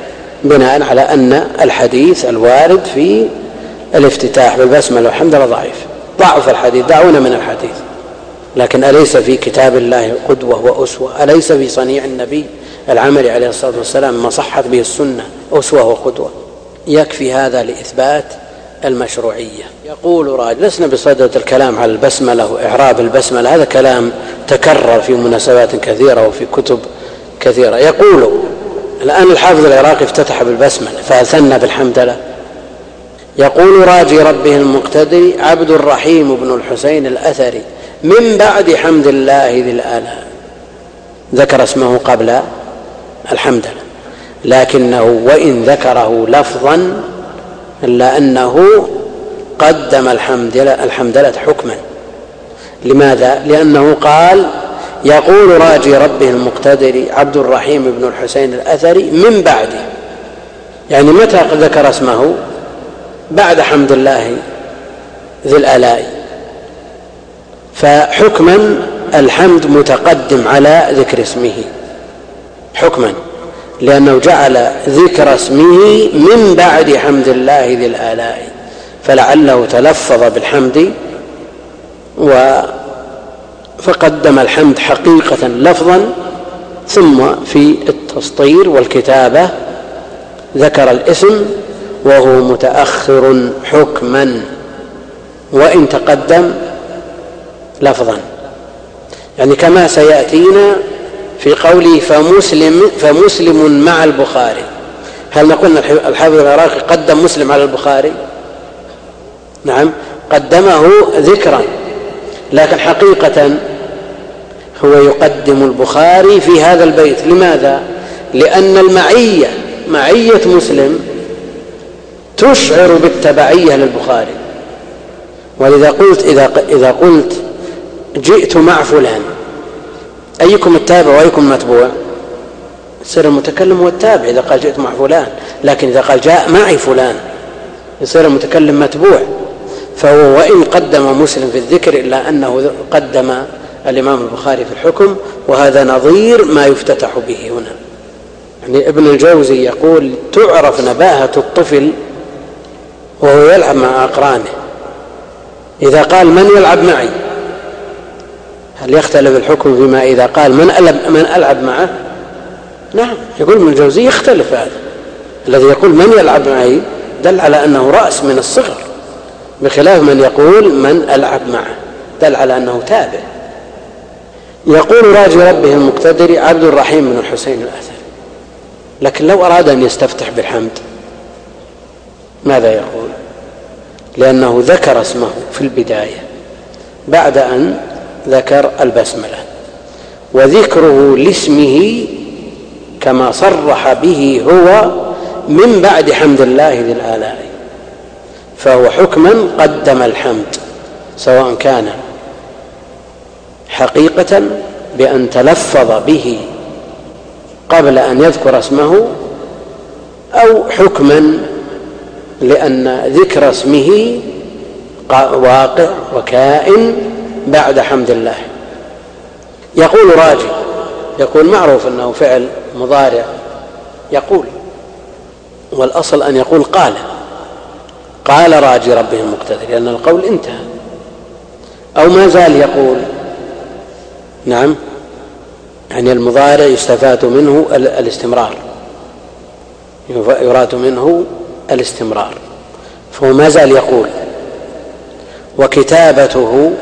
A: بناء على أن الحديث الوارد في الافتتاح بالبسملة والحمدلله ضعيف. ضعف الحديث، دعونا من الحديث، لكن أليس في كتاب الله قدوة وأسوة؟ أليس في صنيع النبي العمل عليه الصلاة والسلام ما صحت به السنة أسوة وقدوة؟ يكفي هذا لإثبات المشروعية. يقول راجل، لسنا بصدد الكلام على البسملة وإعراب البسملة، هذا كلام تكرر في مناسبات كثيرة وفي كتب كثيرة. يقول الآن الحافظ العراقي افتتح بالبسملة فهل ثنى بالحمدلله؟ يقول راجي ربه المقتدي عبد الرحيم بن الحسين الأثري من بعد حمد الله ذي الآلاء، ذكر اسمه قبل الحمدلله، لكنه وإن ذكره لفظا إلا أنه قدم الحمدلله حكما. لماذا؟ لأنه قال يقول راجي ربه المقتدر عبد الرحيم بن الحسين الأثري من بعده، يعني متى ذكر اسمه؟ بعد حمد الله ذي الآلاء، فحكما الحمد متقدم على ذكر اسمه حكما، لأنه جعل ذكر اسمه من بعد حمد الله ذي الآلاء، فلعله تلفظ بالحمد فقدم الحمد حقيقة لفظا، ثم في التسطير والكتابة ذكر الاسم وهو متأخر حكما وإن تقدم لفظا، يعني كما سيأتينا في قوله فمسلم مع البخاري. هل نقول الحافظ العراقي قدم مسلم على البخاري؟ نعم، قدمه ذكرا، لكن حقيقة هو يقدم البخاري في هذا البيت. لماذا؟ لأن معية مسلم تشعر بالتبعية للبخاري، ولذا قلت إذا قلت جئت مع فلان، أيكم التابع وأيكم المتبوع؟ يصير المتكلم هو التابع إذا قال جئت مع فلان، لكن إذا قال جاء معي فلان يصير المتكلم متبوع. فهو وإن قدم مسلم في الذكر إلا أنه قدم الإمام البخاري في الحكم، وهذا نظير ما يفتتح به هنا. يعني ابن الجوزي يقول تعرف نباهة الطفل وهو يلعب مع أقرانه، إذا قال من يلعب معي هل يختلف الحكم فيما إذا قال من ألعب معه؟ نعم، يقول ابن الجوزي يختلف هذا، الذي يقول من يلعب معي دل على أنه رأس من الصغر، بخلاف من يقول من ألعب معه دل على أنه تابع. يقول راجي ربه المقتدر عبد الرحيم بن الحسين الأثري، لكن لو أراد أن يستفتح بالحمد ماذا يقول؟ لأنه ذكر اسمه في البداية بعد أن ذكر البسملة، وذكره لاسمه كما صرح به هو من بعد حمد الله ذي الآلاء، فهو حكما قدم الحمد، سواء كان حقيقة بأن تلفظ به قبل أن يذكر اسمه، أو حكما لأن ذكر اسمه واقع وكائن بعد حمد الله. يقول راجي، يقول معروف أنه فعل مضارع يقول، والأصل أن يقول قال راجي ربه المقتدر، لأن القول انتهى، أو ما زال يقول. نعم، يعني المضارع يستفاد منه الاستمرار، يراد منه الاستمرار، فهو ما زال يقول. وكتابته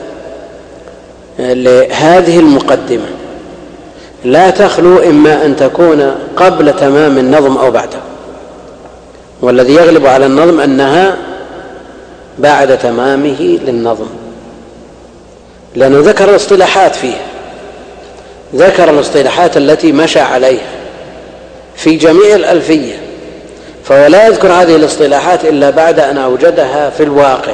A: لهذه المقدمة لا تخلو إما أن تكون قبل تمام النظم أو بعده، والذي يغلب على النظم أنها بعد تمامه للنظم، لأنه ذكر الاصطلاحات فيها، ذكر الاصطلاحات التي مشى عليها في جميع الألفية، فهو لا يذكر هذه الاصطلاحات إلا بعد أن أوجدها في الواقع.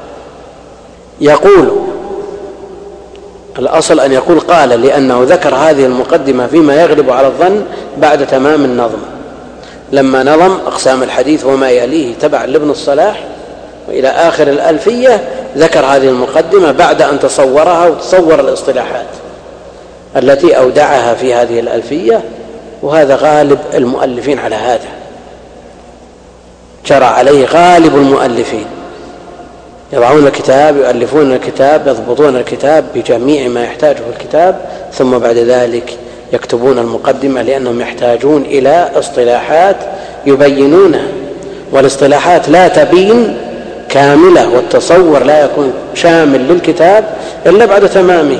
A: يقول الأصل أن يقول قال، لأنه ذكر هذه المقدمة فيما يغلب على الظن بعد تمام النظم، لما نظم أقسام الحديث وما يليه تبع لابن الصلاح وإلى آخر الألفية، ذكر هذه المقدمة بعد أن تصورها وتصور الاصطلاحات التي أودعها في هذه الألفية، وهذا غالب المؤلفين على هذا، جرى عليه غالب المؤلفين، يضعون الكتاب، يؤلفون الكتاب، يضبطون الكتاب بجميع ما يحتاجه الكتاب، ثم بعد ذلك يكتبون المقدمة، لأنهم يحتاجون إلى اصطلاحات يبينونها، والاصطلاحات لا تبين كاملة، والتصور لا يكون شامل للكتاب إلا بعد تمامه.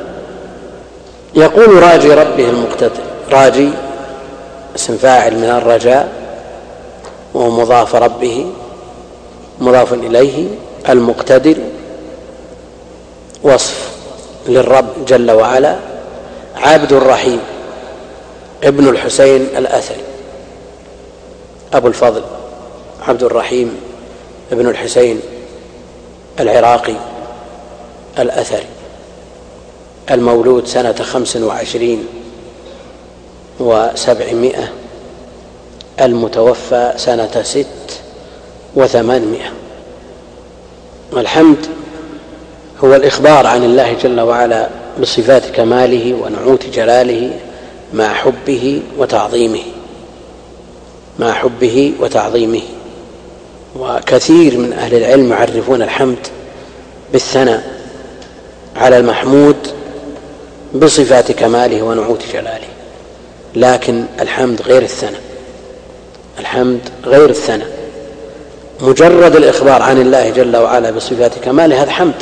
A: يقول راجي ربه المقتدر، راجي اسم فاعل من الرجاء، ومضاف ربه مضاف إليه، المقتدر وصف للرب جل وعلا. عبد الرحيم ابن الحسين الأثري، أبو الفضل عبد الرحيم ابن الحسين العراقي الأثري، المولود سنة 25 و700، المتوفى سنة 6 و800. الحمد هو الإخبار عن الله جل وعلا بصفات كماله ونعوت جلاله مع حبه وتعظيمه. وكثير من أهل العلم يعرفون الحمد بالثناء على المحمود بصفات كماله ونعوت جلاله، لكن الحمد غير الثناء. مجرد الإخبار عن الله جل وعلا بصفات كماله هذا حمد،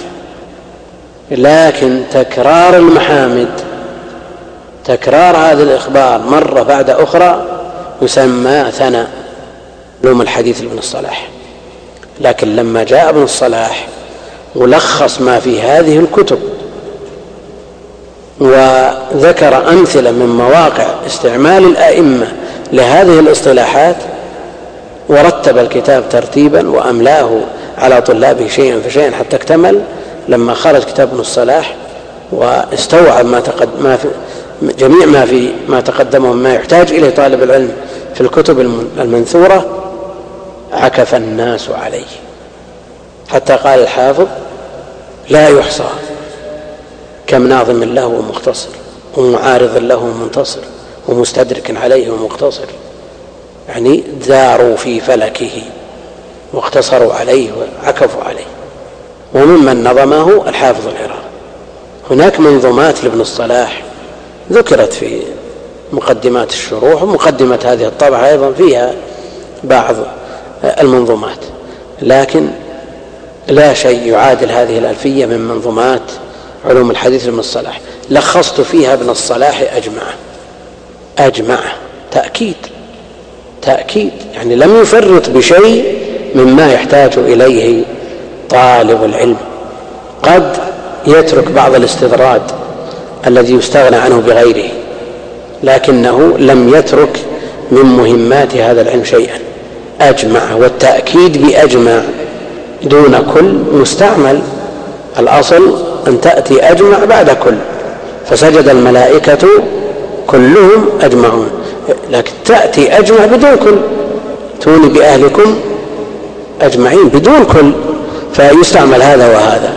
A: لكن تكرار المحامد، تكرار هذا الإخبار مرة بعد أخرى يسمى ثناء. علوم الحديث لابن الصلاح، لكن لما جاء ابن الصلاح ولخص ما في هذه الكتب وذكر أمثلة من مواقع استعمال الأئمة لهذه الاصطلاحات، ورتب الكتاب ترتيبا وأملاه على طلابه شيئا فشيئا حتى اكتمل، لما خرج كتاب ابن الصلاح واستوعب جميع ما تقدمه مما يحتاج إليه طالب العلم في الكتب المنثورة، عكف الناس عليه، حتى قال الحافظ لا يحصى كم ناظم له ومختصر، ومعارض له ومنتصر، ومستدرك عليه ومقتصر، يعني داروا في فلكه واقتصروا عليه وعكفوا عليه. وممن نظمه الحافظ العراقي. هناك منظومات لابن الصلاح ذكرت في مقدمات الشروح، ومقدمة هذه الطبعة أيضا فيها بعض المنظومات، لكن لا شيء يعادل هذه الألفية من منظومات علوم الحديث لابن الصلاح. لخصت فيها ابن الصلاح أجمع تأكيد، يعني لم يفرط بشيء مما يحتاج إليه طالب العلم. قد يترك بعض الاستطراد الذي يستغنى عنه بغيره، لكنه لم يترك من مهمات هذا العلم شيئا. أجمع، والتأكيد بأجمع دون كل مستعمل، الأصل أن تأتي أجمع بعد كل، فسجد الملائكة كلهم أجمعون، لكن تأتي أجمع بدون كل، توني بأهلكم أجمعين بدون كل، فيستعمل هذا وهذا.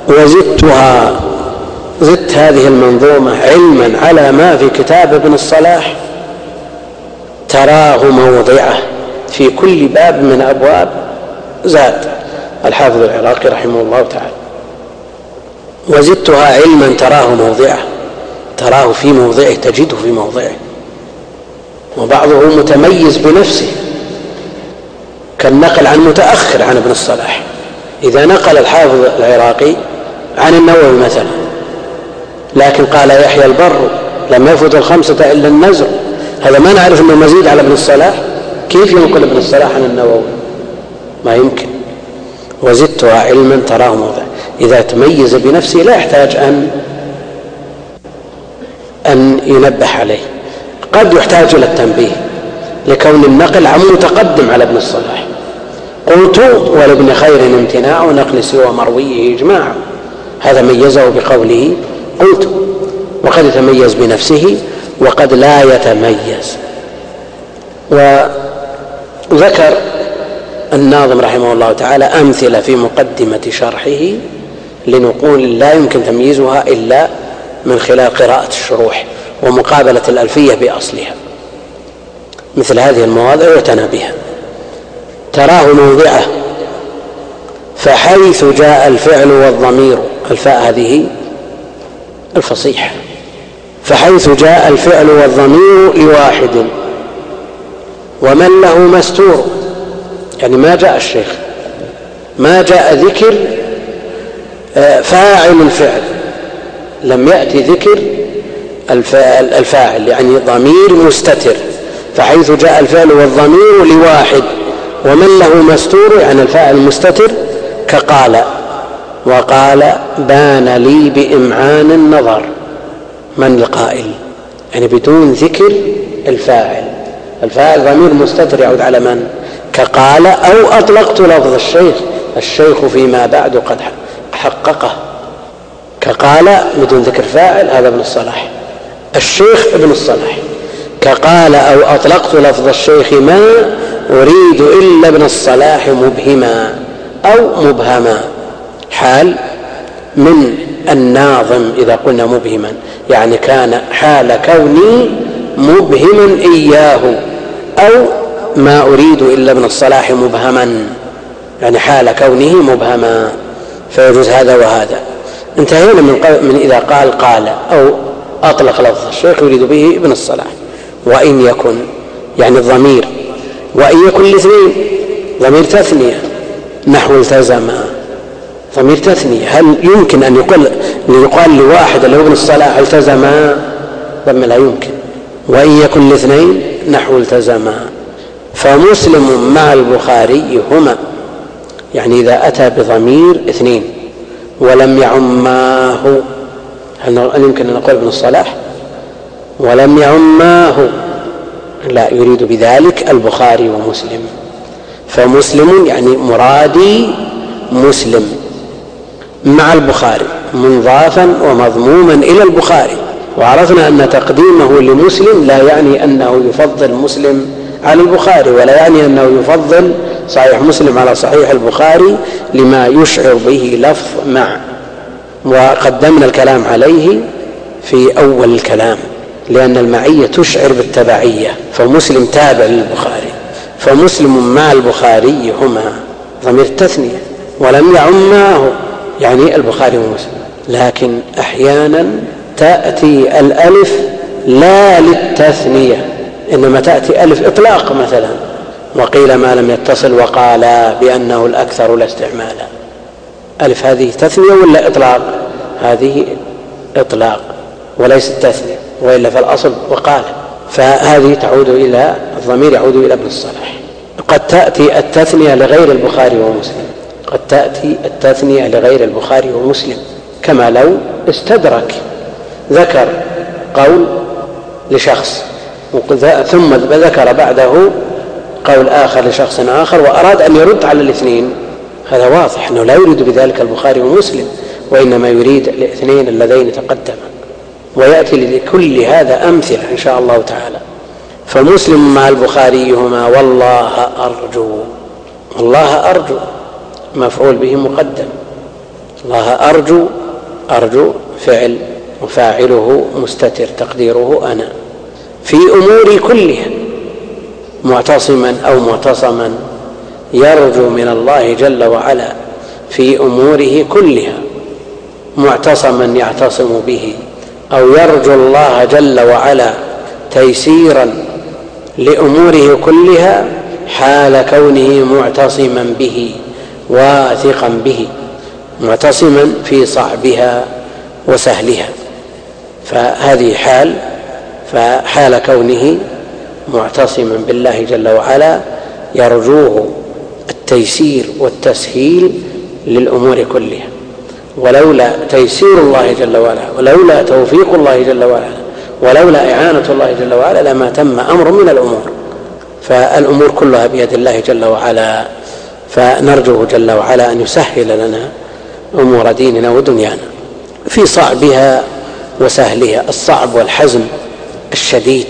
A: زدت هذه المنظومة علما على ما في كتاب ابن الصلاح تراه موضعه في كل باب من أبواب زاد الحافظ العراقي رحمه الله تعالى. وزدتها علما تراه في موضعه، تجده في موضعه. وبعضه متميز بنفسه كالنقل عن متأخر عن ابن الصلاح. إذا نقل الحافظ العراقي عن النووي مثلا، لكن قال يحيى البر لم يفوت الخمسة إلا النزر، هذا ما نعرف أنه مزيد على ابن الصلاح. كيف ينقل ابن الصلاح عن النووي؟ ما يمكن. وزدتها علما تراه موضع. إذا تميز بنفسه لا يحتاج أن ينبه عليه. قد يحتاج إلى التنبيه لكون النقل عن متقدم على ابن الصلاح. قلت ولابن خير امتناع نقل سوى مرويه إجماع، هذا ميزه بقوله قلت. وقد يتميز بنفسه وقد لا يتميز. وذكر الناظم رحمه الله تعالى أمثلة في مقدمة شرحه لنقول لا يمكن تمييزها إلا من خلال قراءة الشروح ومقابلة الألفية بأصلها. مثل هذه المواضع يعتنى بها. تراه موضعه. فحيث جاء الفعل والضمير، الفاء هذه الفصيحة، فحيث جاء الفعل والضمير لواحد ومن له مستور، يعني ما جاء الشيخ، ما جاء ذكر فاعل الفعل، لم يأتي ذكر الفاعل، يعني ضمير مستتر. فحيث جاء الفعل والضمير لواحد ومن له مستور، يعني الفاعل المستتر، كقال، وقال بان لي بإمعان النظر. من القائل؟ يعني بدون ذكر الفاعل. الفاعل ضمير مستتر يعود على من؟ كقال، أو أطلقت لفظ الشيخ فيما بعد قد حققه. كقال بدون ذكر فاعل، هذا ابن الصلاح، الشيخ ابن الصلاح. كقال أو أطلقت لفظ الشيخ ما أريد إلا ابن الصلاح مبهما أو مبهما، حال من الناظم إذا قلنا مبهما، يعني كان حال كوني مبهما إياه، أو ما أريد إلا ابن الصلاح مبهما، يعني حال كونه مبهما، فيجوز هذا وهذا. انتهينا من إذا قال أو أطلق لفظ الشيخ يريد به ابن الصلاح. وإن يكن، يعني الضمير، وإن يكن الاثنين، ضمير تثنية، نحو التزم، ضمير تثنية، هل يمكن أن يقال لواحد اللي هو ابن الصلاح التزم؟ ضم لا يمكن. وإن يكن الاثنين نحو التزم. فمسلم مع البخاري هما، يعني إذا أتى بضمير اثنين ولم يعماه، هل يمكن أن نقول ابن الصلاح؟ ولم يعماه، لا، يريد بذلك البخاري ومسلم. فمسلم يعني مرادي مسلم مع البخاري، منضافا ومضموما إلى البخاري. وعرفنا أن تقديمه لمسلم لا يعني أنه يفضل مسلم على البخاري، ولا يعني أنه يفضل صحيح مسلم على صحيح البخاري، لما يشعر به لفظ مع، وقدمنا الكلام عليه في أول الكلام، لأن المعية تشعر بالتبعية، فمسلم تابع للبخاري. فمسلم مع البخاري هما، ضمير تثنية، ولم يعماه، يعني البخاري ومسلم. لكن أحيانا تأتي الألف لا للتثنية، إنما تأتي ألف إطلاق مثلا، وقيل ما لم يتصل وقال بأنه الأكثر لا استعمالا. ألف هذه تثنية ولا إطلاق؟ هذه إطلاق وليست تثنية، وإلا فالأصل وقال. فهذه تعود إلى الضمير، يعود إلى ابن الصلاح. قد تأتي التثنية لغير البخاري ومسلم، قد تأتي التثنية لغير البخاري ومسلم، كما لو استدرك، ذكر قول لشخص ثم ذكر بعده قول آخر لشخص آخر وأراد أن يرد على الاثنين، هذا واضح أنه لا يريد بذلك البخاري ومسلم، وإنما يريد الاثنين اللذين تقدما. ويأتي لكل هذا أمثلة إن شاء الله تعالى. فمسلم مع البخاري هما والله أرجو. والله أرجو مفعول به مقدم، الله أرجو فعل وفاعله مستتر تقديره أنا. في أموري كلها، معتصما أو معتصما يرجو من الله جل وعلا في أموره كلها، معتصما يعتصم به، أو يرجو الله جل وعلا تيسيرا لأموره كلها حال كونه معتصما به واثقا به، معتصما في صعبها وسهلها. فهذه فحال كونه معتصما بالله جل وعلا يرجوه التيسير والتسهيل للأمور كلها. ولولا تيسير الله جل وعلا، ولولا توفيق الله جل وعلا، ولولا إعانة الله جل وعلا لما تم أمر من الأمور. فالأمور كلها بيد الله جل وعلا، فنرجوه جل وعلا أن يسهل لنا أمور ديننا ودنيانا في صعبها وسهلها. الصعب والحزم الشديد،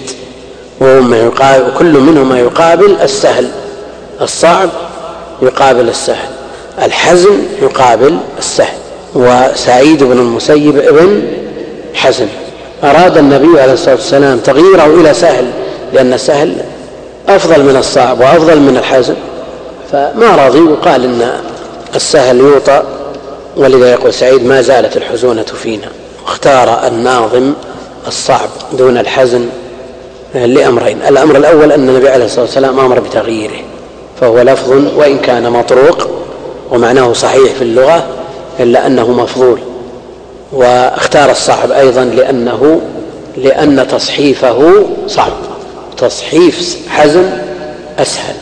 A: وكل منهما يقابل السهل. الصعب يقابل السهل، الحزم يقابل السهل. وسعيد بن المسيب ابن حزم أراد النبي عليه الصلاة والسلام تغييره إلى سهل، لأن السهل أفضل من الصعب وأفضل من الحزم، فما رضي وقال إن السهل يوطأ، ولذا يقول سعيد: ما زالت الحزونة فينا. اختار الناظم الصعب دون الحزن لأمرين: الأمر الأول أن النبي عليه الصلاة والسلام أمر بتغييره، فهو لفظ وإن كان مطروق ومعناه صحيح في اللغة إلا أنه مفضول. واختار الصعب أيضا لأن تصحيفه صعب. تصحيف حزن أسهل،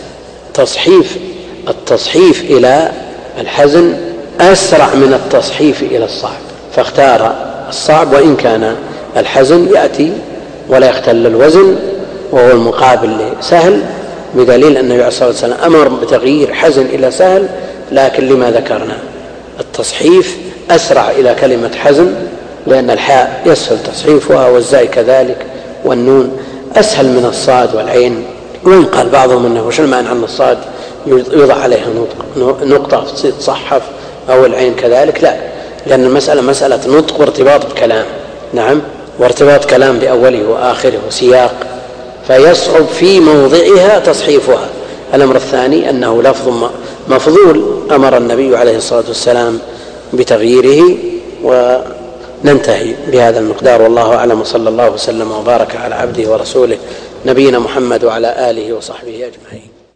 A: التصحيف إلى الحزن أسرع من التصحيف إلى الصعب، فاختار الصعب وإن كان الحزن يأتي ولا يختل الوزن، وهو المقابل لسهل، بدليل أن النبي عليه الصلاة والسلام أمر بتغيير حزن إلى سهل، لكن لما ذكرنا التصحيف أسرع إلى كلمة حزن، لأن الحاء يسهل تصحيفها والزاي كذلك، والنون أسهل من الصاد والعين. وينقل بعضهم أنه وش المعنى عن الصاد يوضع عليها نقطة تصحف أو العين كذلك؟ لا، لأن المسألة مسألة نطق وارتباط بكلام، نعم، وارتباط كلام بأوله وآخره وسياق، فيصعب في موضعها تصحيفها. الأمر الثاني أنه لفظ مفضول أمر النبي عليه الصلاة والسلام بتغييره. وننتهي بهذا المقدار، والله أعلم، وصلى الله وسلم وبارك على عبده ورسوله نبينا محمد وعلى آله وصحبه أجمعين.